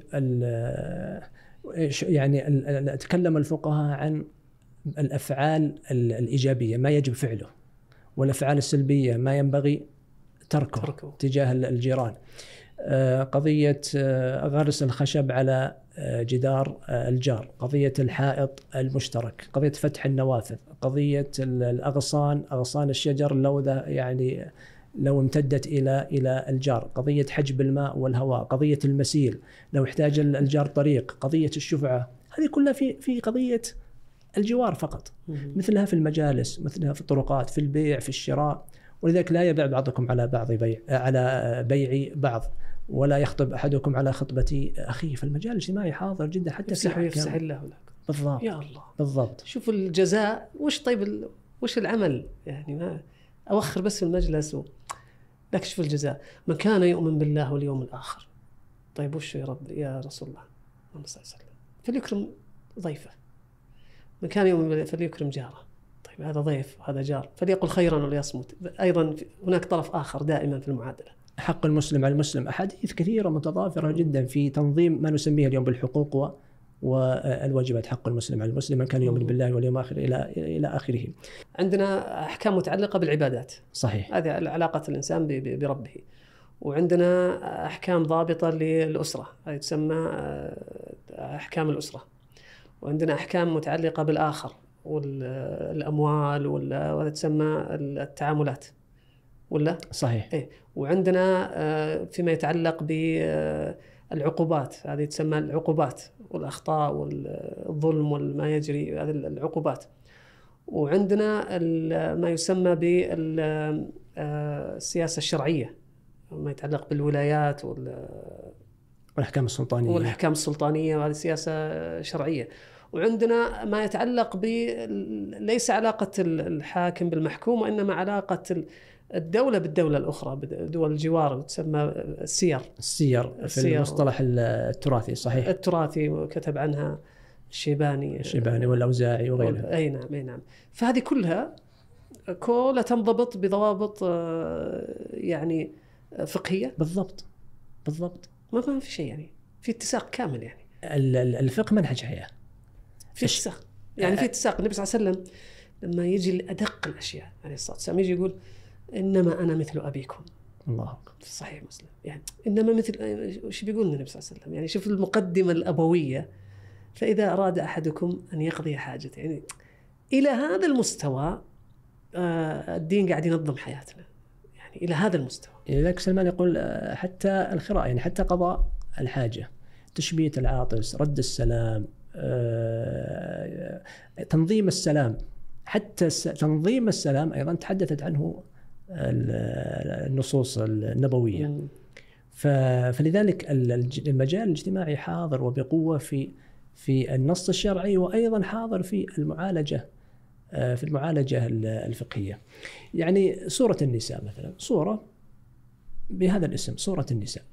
يعني تكلم الفقهاء عن الأفعال الإيجابية ما يجب فعله، والأفعال السلبية ما ينبغي تركه, تركه. تجاه الجيران. قضية غرس الخشب على جدار الجار، قضية الحائط المشترك، قضية فتح النوافذ، قضية الأغصان، أغصان الشجر لو يعني لو امتدت إلى إلى الجار، قضية حجب الماء والهواء، قضية المسيل لو احتاج الجار طريق، قضية الشفعة. هذه كلها في في قضية الجوار فقط. مثلها في المجالس، مثلها في الطرقات، في البيع، في الشراء. ولذلك لا يبيع بعضكم على بعض بيع على بيع بعض، ولا يخطب أحدكم على خطبة أخيه. في المجال الاجتماعي حاضر جدا حتى في أحكام. يفسح الله لك. بالضبط. يا الله. بالضبط. شوف الجزاء وش طيب ال... وش العمل يعني، ما أوخر بس المجلس و... لك شوف الجزاء، من كان يؤمن بالله واليوم الآخر. طيب وش يا رب يا رسول الله صلى الله عليه وسلم؟ فليكرم ضيفه. من كان يؤمن بالله فليكرم جاره. طيب هذا ضيف وهذا جار، فليقل خيرا وليصمت. أيضا هناك طرف آخر دائما في المعادلة. حق المسلم على المسلم، أحاديث كثيرة متضافرة جدا في تنظيم ما نسميه اليوم بالحقوق والواجبات. حق المسلم على المسلم، من كان يؤمن بالله واليوم الآخر إلى إلى آخره. عندنا أحكام متعلقة بالعبادات. صحيح. هذه علاقة الإنسان بربه. وعندنا أحكام ضابطة للأسرة، هذه تسمى أحكام الأسرة. وعندنا أحكام متعلقة بالآخر والأموال، وهذا تسمى التعاملات. ولا صحيح. إيه. وعندنا فيما يتعلق بالعقوبات، هذه تسمى العقوبات والأخطاء والظلم وما يجري، هذه العقوبات. وعندنا ما يسمى بالسياسة الشرعية، ما يتعلق بالولايات والأحكام السلطانية والأحكام السلطانية، وهذه سياسة شرعية. وعندنا ما يتعلق ب ليس علاقة الحاكم بالمحكوم، وإنما علاقة الدولة بالدولة الأخرى، دول الجوار، تسمى السير. السير في السير المصطلح التراثي. صحيح. التراثي، وكتب عنها الشيباني الشيباني والأوزاعي وغيرها. أي نعم أي نعم. فهذه كلها كلها تنضبط بضوابط يعني فقهية. بالضبط بالضبط، ما ما في شيء يعني، في اتساق كامل يعني. الفقه منهج حياة، في اتساق يعني، في اتساق. النبي صلى الله عليه وسلم لما يجي لأدق الأشياء عليه الصلاة والسلام يجي يقول إنما أنا مثل أبيكم. الله في صحيح مسلم يعني، إنما مثل وش بيقول النبي صلى الله عليه وسلم يعني؟ شوف المقدمة الأبوية، فإذا أراد أحدكم أن يقضي حاجته، يعني إلى هذا المستوى الدين قاعد ينظم حياتنا يعني، إلى هذا المستوى. لذلك سلمان يقول حتى الخراء يعني، حتى قضاء الحاجة، تشبيت العاطس، رد السلام، تنظيم السلام، حتى تنظيم السلام أيضا تحدثت عنه النصوص النبوية. فلذلك المجال الاجتماعي حاضر وبقوة في في النص الشرعي، وأيضا حاضر في المعالجة في المعالجة الفقهية. يعني سورة النساء مثلا، سورة بهذا الاسم، سورة النساء،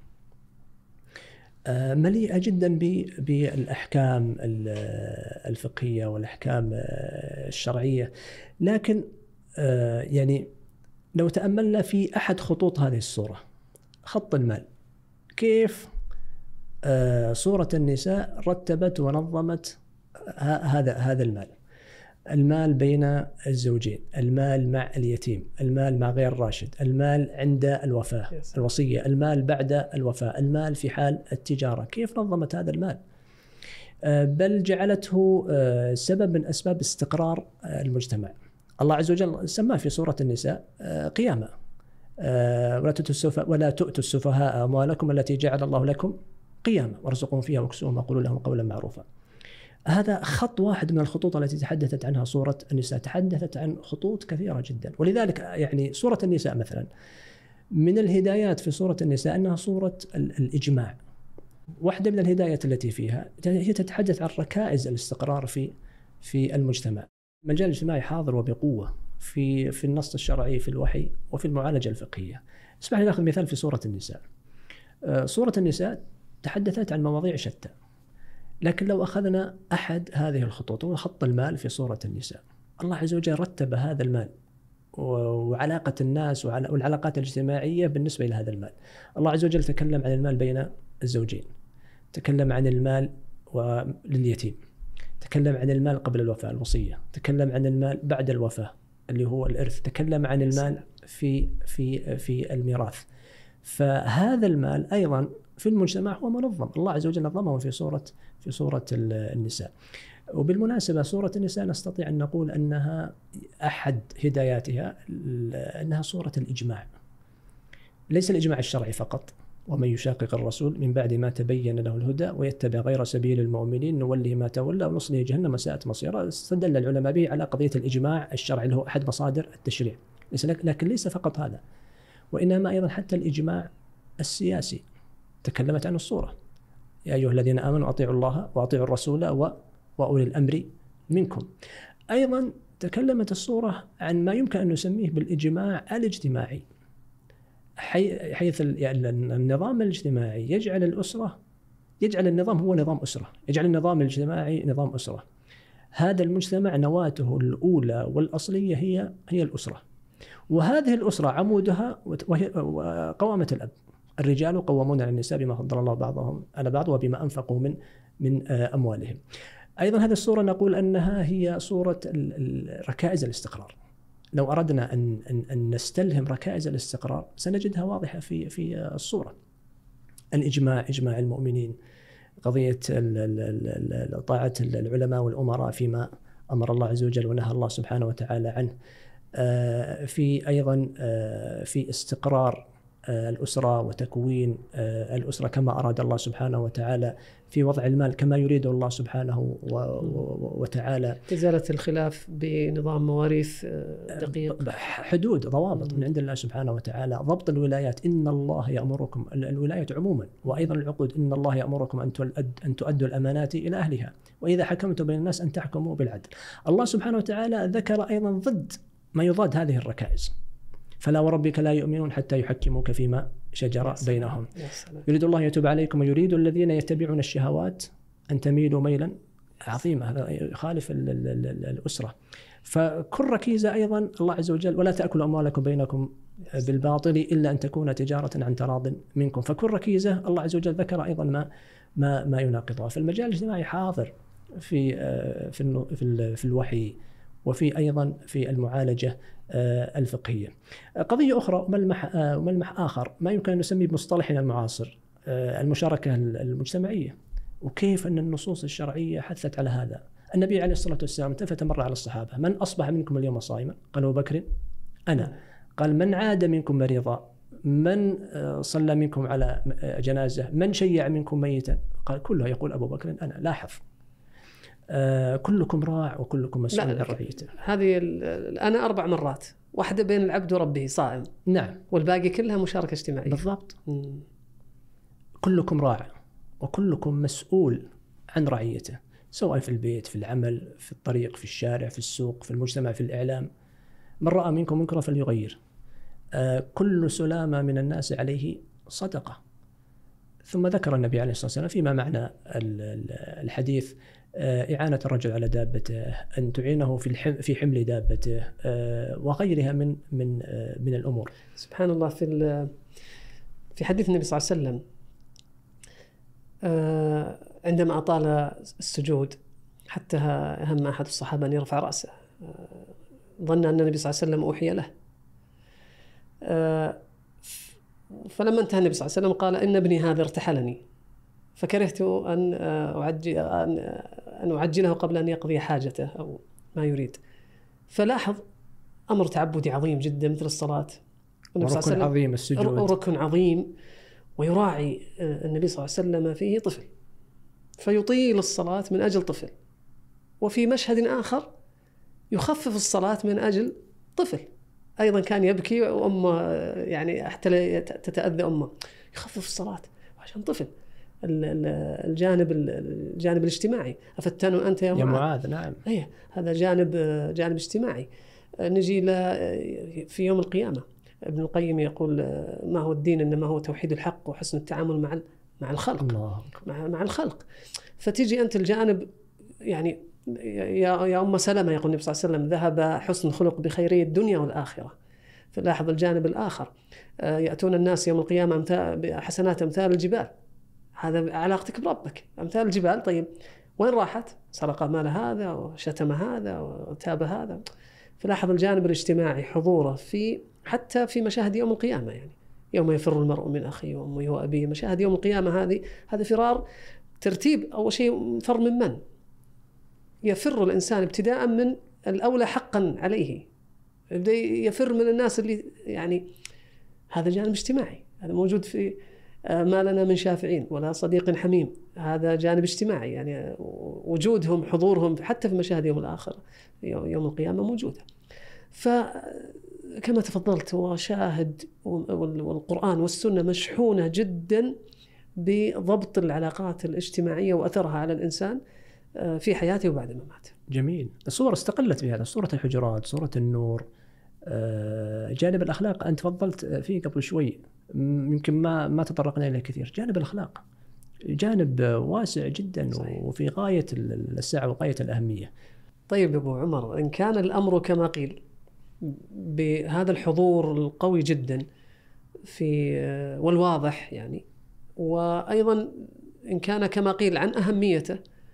مليئة جدا بالأحكام الفقهية والأحكام الشرعية. لكن يعني لو تأملنا في أحد خطوط هذه السورة، خط المال، كيف سورة النساء رتبت ونظمت هذا هذا المال، المال بين الزوجين، المال مع اليتيم، المال مع غير راشد، المال عند الوفاة الوصية، المال بعد الوفاة، المال في حال التجارة. كيف نظمت هذا المال؟ بل جعلته سبب من أسباب استقرار المجتمع. الله عز وجل سماه في سورة النساء قيامة، ولا تؤتوا السفهاء أموالكم التي جعل الله لكم قيامة وارزقهم فيها واكسوهم وقولوا لهم قولا معروفا. هذا خط واحد من الخطوط التي تحدثت عنها سورة النساء، تحدثت عن خطوط كثيرة جدا. ولذلك يعني سورة النساء مثلا من الهدايات في سورة النساء أنها سورة الإجماع. واحدة من الهدايات التي فيها هي تتحدث عن ركائز الاستقرار في في المجتمع. المجال الاجتماعي حاضر وبقوة في في النص الشرعي، في الوحي، وفي المعالجة الفقهية. اسمح لي ناخذ مثال في سورة النساء. سورة النساء تحدثت عن مواضيع شتى، لكن لو أخذنا أحد هذه الخطوط هو خط المال في سورة النساء، الله عز وجل رتب هذا المال وعلاقة الناس والعلاقات الاجتماعية بالنسبة إلى هذا المال. الله عز وجل تكلم عن المال بين الزوجين، تكلم عن المال لليتيم، تكلم عن المال قبل الوفاة الوصية، تكلم عن المال بعد الوفاة اللي هو الإرث، تكلم عن المال في في في الميراث. فهذا المال أيضا في المجتمع هو منظم، الله عز وجل نظمه في سورة في سورة النساء. وبالمناسبة سورة النساء نستطيع أن نقول أنها أحد هداياتها أنها سورة الإجماع، ليس الإجماع الشرعي فقط. ومن يشاقق الرسول من بعد ما تبين له الهدى ويتبع غير سبيل المؤمنين نوله ما تولى ونصله جهنم وساءت مصيرا. استدل العلماء به على قضية الإجماع الشرعي اللي هو أحد مصادر التشريع، لكن ليس فقط هذا، وإنما أيضا حتى الإجماع السياسي تكلمت عنه السورة. يا أيها الذين آمنوا أطيعوا الله وأطيعوا الرسول وأولي الأمر منكم. أيضا تكلمت السورة عن ما يمكن أن نسميه بالإجماع الاجتماعي، حيث النظام الاجتماعي يجعل الأسرة يجعل النظام هو نظام أسرة، يجعل النظام الاجتماعي نظام أسرة. هذا المجتمع نواته الأولى والأصلية هي هي الأسرة، وهذه الأسرة عمودها وقوامة الأب. الرجال قوامون على النساء بما فضل الله بعضهم على بعض وبما أنفقوا من من أموالهم. أيضا هذه السورة نقول أنها هي سورة ركائز الاستقرار. لو أردنا أن أن نستلهم ركائز الاستقرار سنجدها واضحة في في السورة. الإجماع، إجماع المؤمنين، قضية طاعة العلماء والأمراء فيما أمر الله عز وجل ونهى الله سبحانه وتعالى عنه. في أيضا في استقرار الأسرة وتكوين الأسرة كما أراد الله سبحانه وتعالى، في وضع المال كما يريد الله سبحانه وتعالى. إزالة الخلاف بنظام مواريث دقيق، حدود، ضوابط من عند الله سبحانه وتعالى. ضبط الولايات، إن الله يأمركم، الولايات عموما، وأيضا العقود، إن الله يأمركم أن تؤدوا الأمانات إلى أهلها وإذا حكمتم بين الناس أن تحكموا بالعدل. الله سبحانه وتعالى ذكر أيضا ضد ما يضاد هذه الركائز: فلا وربك لا يؤمنون حتى يحكموك فيما شجر بينهم يريد الله يتوب عليكم ويريد الذين يتبعون الشهوات أن تميلوا ميلا عظيمة، هذا يخالف ال ال ال الأسرة. فكل ركيزة أيضا الله عز وجل ولا تأكلوا أموالكم بينكم بالباطل إلا أن تكون تجارة عن تراض منكم. فكل ركيزة الله عز وجل ذكر أيضا ما ما ما يناقضها. فالمجال الاجتماعي حاضر في في في, في الوحي وفي أيضا في المعالجة الفقهية. قضية أخرى وملمح وملمح آخر ما يمكن أن نسميه بمصطلحنا المعاصر المشاركة المجتمعية، وكيف أن النصوص الشرعية حثت على هذا. النبي عليه الصلاة والسلام التفت مرة على الصحابة: من أصبح منكم اليوم صائما؟ قال أبو بكر أنا. قال: من عاد منكم مريضا؟ من صلى منكم على جنازة؟ من شيع منكم ميتا؟ قال: كله يقول أبو بكر أنا. لاحظ آه كلكم راع وكلكم مسؤول عن رعيته. هذه أنا أربع مرات، واحدة بين العبد وربه صائم، نعم، والباقي كلها مشاركة اجتماعية. بالضبط. مم. كلكم راع وكلكم مسؤول عن رعيته، سواء في البيت، في العمل، في الطريق، في الشارع، في السوق، في المجتمع، في الإعلام. من رأى منكم منكرا فليغير. آه كل سلامة من الناس عليه صدقة. ثم ذكر النبي عليه الصلاة والسلام فيما معنى الحديث إعانة الرجل على دابته، أن تعينه في في حمل دابته، وغيرها من من من الأمور. سبحان الله. في في حديث النبي صلى الله عليه وسلم عندما أطال السجود حتى هم أحد الصحابة أن يرفع رأسه، ظن أن النبي صلى الله عليه وسلم أوحي له. فلما انتهى النبي صلى الله عليه وسلم قال: إن ابني هذا ارتحلني فكرهت أن أعجل أن أعجله قبل أن يقضي حاجته أو ما يريد. فلاحظ أمر تعبدي عظيم جدا مثل الصلاة، وركن عظيم السجود، وركن عظيم، ويراعي النبي صلى الله عليه وسلم فيه طفل فيطيل الصلاة من أجل طفل، وفي مشهد آخر يخفف الصلاة من أجل طفل أيضا كان يبكي وأمه يعني حتى تتأذى أمه، يخفف الصلاة عشان طفل. الجانب الجانب الاجتماعي، أفتن أنت يا معاذ, يا معاذ نعم. أيه هذا جانب جانب اجتماعي. نجي في يوم القيامة ابن القيم يقول: ما هو الدين إنما هو توحيد الحق وحسن التعامل مع مع الخلق. الله. مع مع الخلق. فتيجي أنت الجانب يعني يا يا أم سلمة يقول النبي صلى الله عليه وسلم: ذهب حسن الخلق بخيري الدنيا والآخرة. فلاحظ الجانب الآخر: يأتون الناس يوم القيامة بحسنات أمثال الجبال. هذا علاقتك بربك أمثال الجبال. طيب وين راحت؟ سرق مال هذا وشتم هذا وتاب هذا. فلاحظ الجانب الاجتماعي حضوره في حتى في مشاهد يوم القيامة، يعني يوم يفر المرء من أخيه وأمه وأبيه. مشاهد يوم القيامة هذه هذا فرار ترتيب. أول شيء فر من من؟ يفر الإنسان ابتداء من الأولى حقا عليه، يبدأ يفر من الناس اللي يعني هذا جانب اجتماعي، هذا موجود في ما لنا من شافعين ولا صديق حميم. هذا جانب اجتماعي، يعني وجودهم حضورهم حتى في مشاهد يوم الآخرة يوم القيامة موجودة. فكما تفضلت وشاهد والقرآن والسنة مشحونة جدا بضبط العلاقات الاجتماعية وأثرها على الإنسان في حياته وبعد ما مات. جميل. الصور استقلت بهذا، صورة الحجرات، صورة النور، جانب الأخلاق أنت تفضلت فيه قبل شوي، يمكن ما ما تطرقنا إليه كثير. جانب الأخلاق جانب واسع جدا. صحيح. وفي غاية السعة وغاية الأهمية. طيب أبو عمر، إن كان الأمر كما قيل بهذا الحضور القوي جدا في والواضح يعني، وأيضا إن كان كما قيل عن أهميته،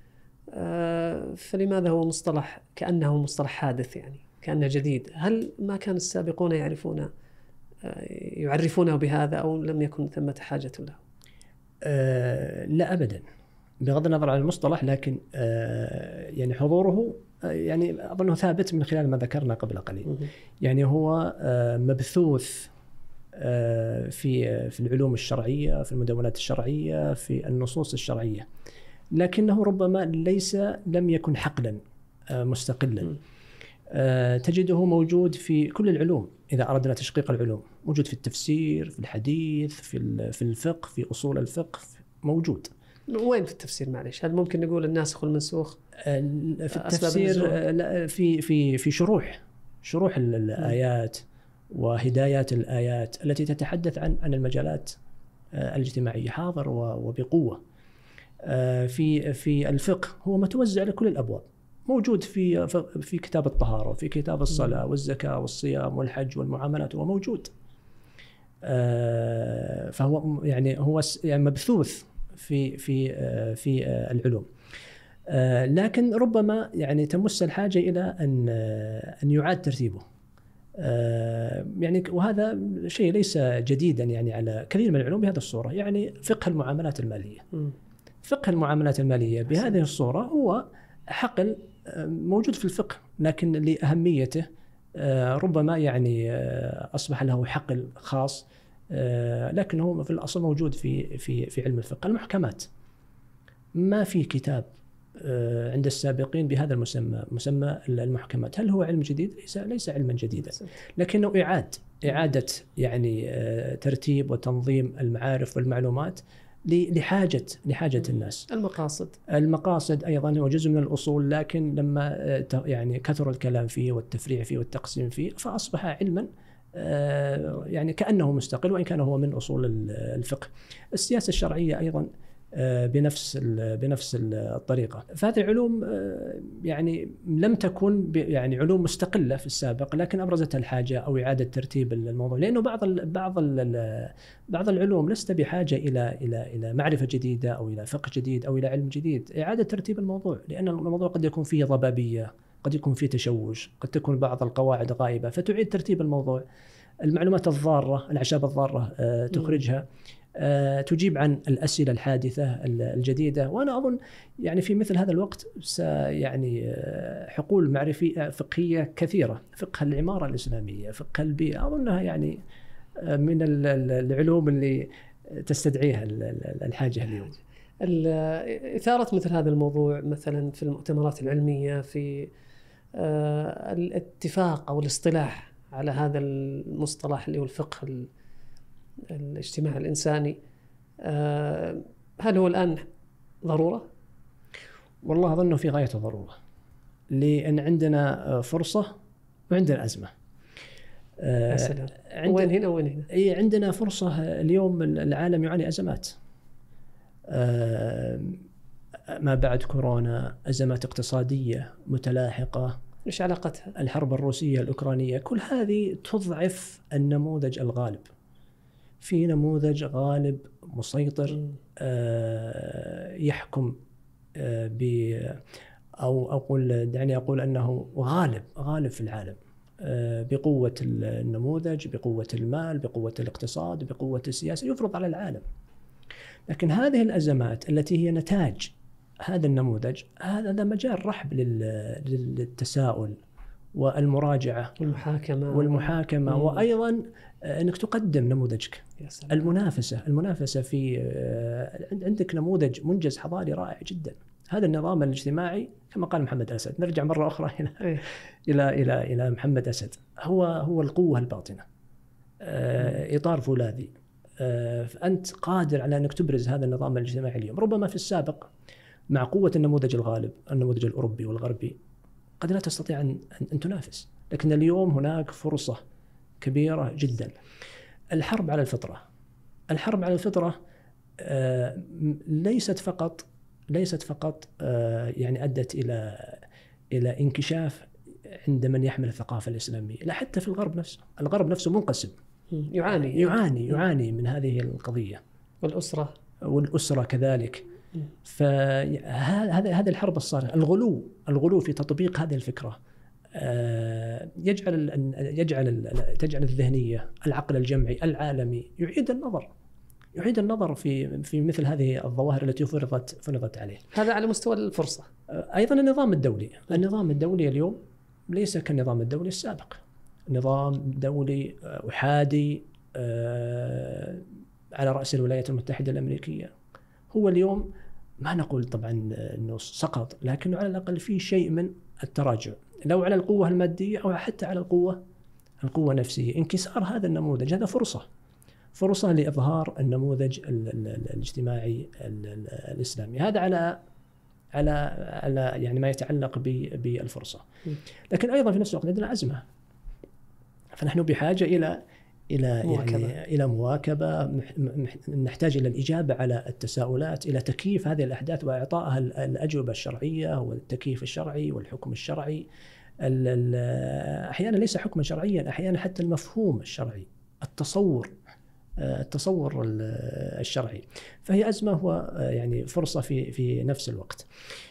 فلماذا هو مصطلح كأنه مصطلح حادث، يعني كأنه جديد؟ هل ما كان السابقون يعرفون يعرفونه بهذا أو لم يكن ثمة حاجة له؟ أه لا أبدا، بغض النظر عن المصطلح، لكن أه يعني حضوره أه يعني أظنه ثابت من خلال ما ذكرنا قبل قليل. يعني هو أه مبثوث أه في في العلوم الشرعية، في المدونات الشرعية، في النصوص الشرعية، لكنه ربما ليس لم يكن حقلا أه مستقلا. أه تجده موجود في كل العلوم. إذا أردنا تشقيق العلوم موجود في التفسير، في الحديث، في في الفقه، في أصول الفقه موجود. وين في التفسير معلش؟ هل ممكن نقول الناسخ والمنسوخ؟ في التفسير في في في شروح شروح الآيات وهدايات الآيات التي تتحدث عن عن المجالات الاجتماعية حاضر وبقوة. في في الفقه هو متوزع على كل الأبواب، موجود في في كتاب الطهارة وفي كتاب الصلاة والزكاة والصيام والحج والمعاملات، هو موجود. فهو يعني هو يعني مبثوث في في في العلوم، لكن ربما يعني تمس الحاجة إلى أن أن يعاد ترتيبه. يعني وهذا شيء ليس جديدا يعني على كثير من العلوم بهذه الصورة. يعني فقه المعاملات المالية، فقه المعاملات المالية بهذه الصورة هو حقل موجود في الفقه، لكن لأهميته ربما يعني أصبح له حقل خاص، لكنه في الأصل موجود في في في علم الفقه. المحكمات ما في كتاب عند السابقين بهذا المسمى، مسمى المحكمات. هل هو علم جديد؟ ليس ليس علما جديدا، لكنه إعادة إعادة يعني ترتيب وتنظيم المعارف والمعلومات لحاجة لحاجة الناس. المقاصد المقاصد أيضا هو جزء من الأصول، لكن لما يعني كثر الكلام فيه والتفريع فيه والتقسيم فيه فأصبح علما يعني كأنه مستقل، وإن كان هو من أصول الفقه. السياسة الشرعية أيضا بنفس بنفس الطريقة. فهذه العلوم يعني لم تكن يعني علوم مستقلة في السابق، لكن أبرزتها الحاجة أو إعادة ترتيب الموضوع، لأنه بعض ال بعض ال بعض العلوم لست بحاجة إلى إلى إلى معرفة جديدة أو إلى فقه جديد أو إلى علم جديد، إعادة ترتيب الموضوع، لأن الموضوع قد يكون فيه ضبابية، قد يكون فيه تشوش، قد تكون بعض القواعد غائبة، فتعيد ترتيب الموضوع. المعلومات الضارة، الأعشاب الضارة تخرجها، تجيب عن الأسئلة الحادثة الجديدة. وأنا أظن يعني في مثل هذا الوقت يعني حقول معرفية فقهية كثيرة، فقه العمارة الإسلامية، فقه البيئة، أظنها يعني من العلوم اللي تستدعيها الحاجة اليوم. إثارة مثل هذا الموضوع مثلا في المؤتمرات العلمية، في الاتفاق أو الاصطلاح على هذا المصطلح اللي هو الفقه الاجتماعي الإنساني، هل هو الآن ضرورة؟ والله أظنه في غاية الضرورة، لأن عندنا فرصة وعندنا أزمة. عند... وين هنا وين هنا؟ أي عندنا فرصة. اليوم العالم يعاني أزمات، ما بعد كورونا، أزمات اقتصادية متلاحقة. إيش علاقتها؟ الحرب الروسية الأوكرانية، كل هذه تضعف النموذج الغالب. في نموذج غالب مسيطر يحكم ب أو أقول دعني أقول أنه غالب غالب في العالم بقوة النموذج، بقوة المال، بقوة الاقتصاد، بقوة السياسة، يفرض على العالم. لكن هذه الأزمات التي هي نتاج هذا النموذج، هذا مجال رحب للتساؤل والمراجعة والمحاكمة والمحاكمة وأيضا أنك تقدم نموذجك. المنافسة المنافسة في عندك نموذج منجز حضاري رائع جدا. هذا النظام الاجتماعي كما قال محمد أسد، نرجع مرة أخرى إلى إيه؟ إلى إلى إلى محمد أسد، هو هو القوة الباطنة، إطار فولاذي. فأنت قادر على أنك تبرز هذا النظام الاجتماعي اليوم. ربما في السابق مع قوة النموذج الغالب، النموذج الأوروبي والغربي، قد لا تستطيع أن أن تنافس، لكن اليوم هناك فرصة كبيرة جدا. الحرب على الفطرة، الحرب على الفطرة ليست فقط ليست فقط يعني أدت إلى إلى انكشاف عند من يحمل الثقافة الإسلامية، لا حتى في الغرب نفسه، الغرب نفسه منقسم، يعاني يعاني يعاني من هذه القضية. والأسرة والأسرة كذلك. فهذا هذا الحرب الصارمة، الغلو الغلو في تطبيق هذه الفكرة يجعل يجعل تجعل الذهنية، العقل الجمعي العالمي يعيد النظر يعيد النظر في في مثل هذه الظواهر التي فرضت فرضت عليه. هذا على مستوى الفرصة. أيضا النظام الدولي، النظام الدولي اليوم ليس كالنظام الدولي السابق. نظام دولي أحادي على رأس الولايات المتحدة الأمريكية، هو اليوم ما نقول طبعا أنه سقط، لكنه على الأقل في شيء من التراجع، لو على القوة المادية أو حتى على القوة القوة النفسية. انكسار هذا النموذج هذا فرصة فرصة لإظهار النموذج الاجتماعي الإسلامي. هذا على على على يعني ما يتعلق بالفرصة. لكن أيضا في نفس الوقت عندنا أزمة، فنحن بحاجة إلى إلى مواكبة. يعني إلى مواكبة، نحتاج إلى الإجابة على التساؤلات، إلى تكييف هذه الأحداث وإعطائها الأجوبة الشرعية والتكييف الشرعي والحكم الشرعي. أحيانا ليس حكما شرعيا، أحيانا حتى المفهوم الشرعي، التصور التصور الشرعي. فهي أزمة هو يعني فرصة في في نفس الوقت.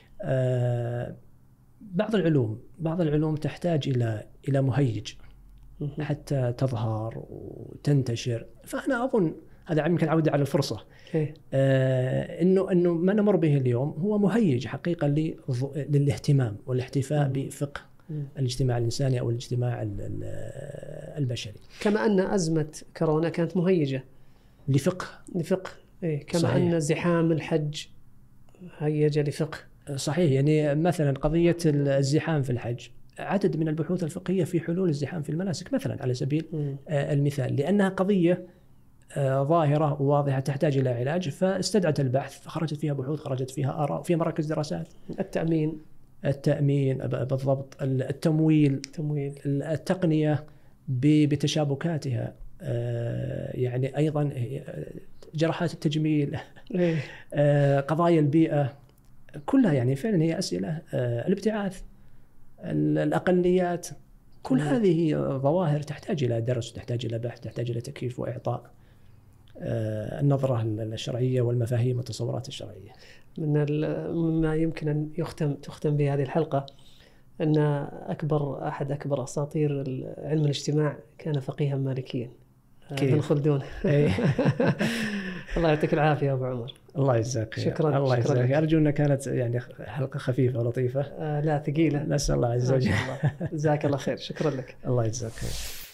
بعض العلوم بعض العلوم تحتاج إلى إلى مهيج حتى تظهر وتنتشر. فأنا أظن هذا يمكن عودة على الفرصة، آه إنه إنه ما نمر به اليوم هو مهيج حقيقة للاهتمام والاحتفاء بفقه الاجتماع الإنساني أو الاجتماع البشري. كما أن أزمة كورونا كانت مهيجة لفقه لفقه إيه. كما صحيح. أن زحام الحج هيج لفقه. صحيح. يعني مثلا قضية الزحام في الحج، عدد من البحوث الفقهية في حلول الزحام في المناسك مثلا على سبيل م. المثال، لأنها قضية ظاهرة وواضحة تحتاج إلى علاج، فاستدعت البحث، خرجت فيها بحوث، خرجت فيها آراء في مراكز دراسات. التأمين التأمين بالضبط، التمويل التمويل التقنية بتشابكاتها، يعني أيضا جراحات التجميل، قضايا البيئة، كلها يعني فعلا هي أسئلة. الابتعاث، الأقليات، كل هذه ظواهر تحتاج إلى درس، تحتاج إلى بحث، تحتاج إلى تكييف وإعطاء النظرة الشرعية والمفاهيم والتصورات الشرعية. من مما يمكن أن يختم تختم به هذه الحلقة أن أكبر أحد أكبر أساطير علم الاجتماع كان فقيها مالكيا، ابن خلدون. الله يعطيك العافية أبو عمر. الله يجزاك خير. شكرا. الله شكرا يجزاك. أرجو أنها كانت يعني حلقة خفيفة ولطيفة. آه لا ثقيلة. نسأل الله عز وجل. جزاك الله خير. شكرا لك. الله يجزاك خير.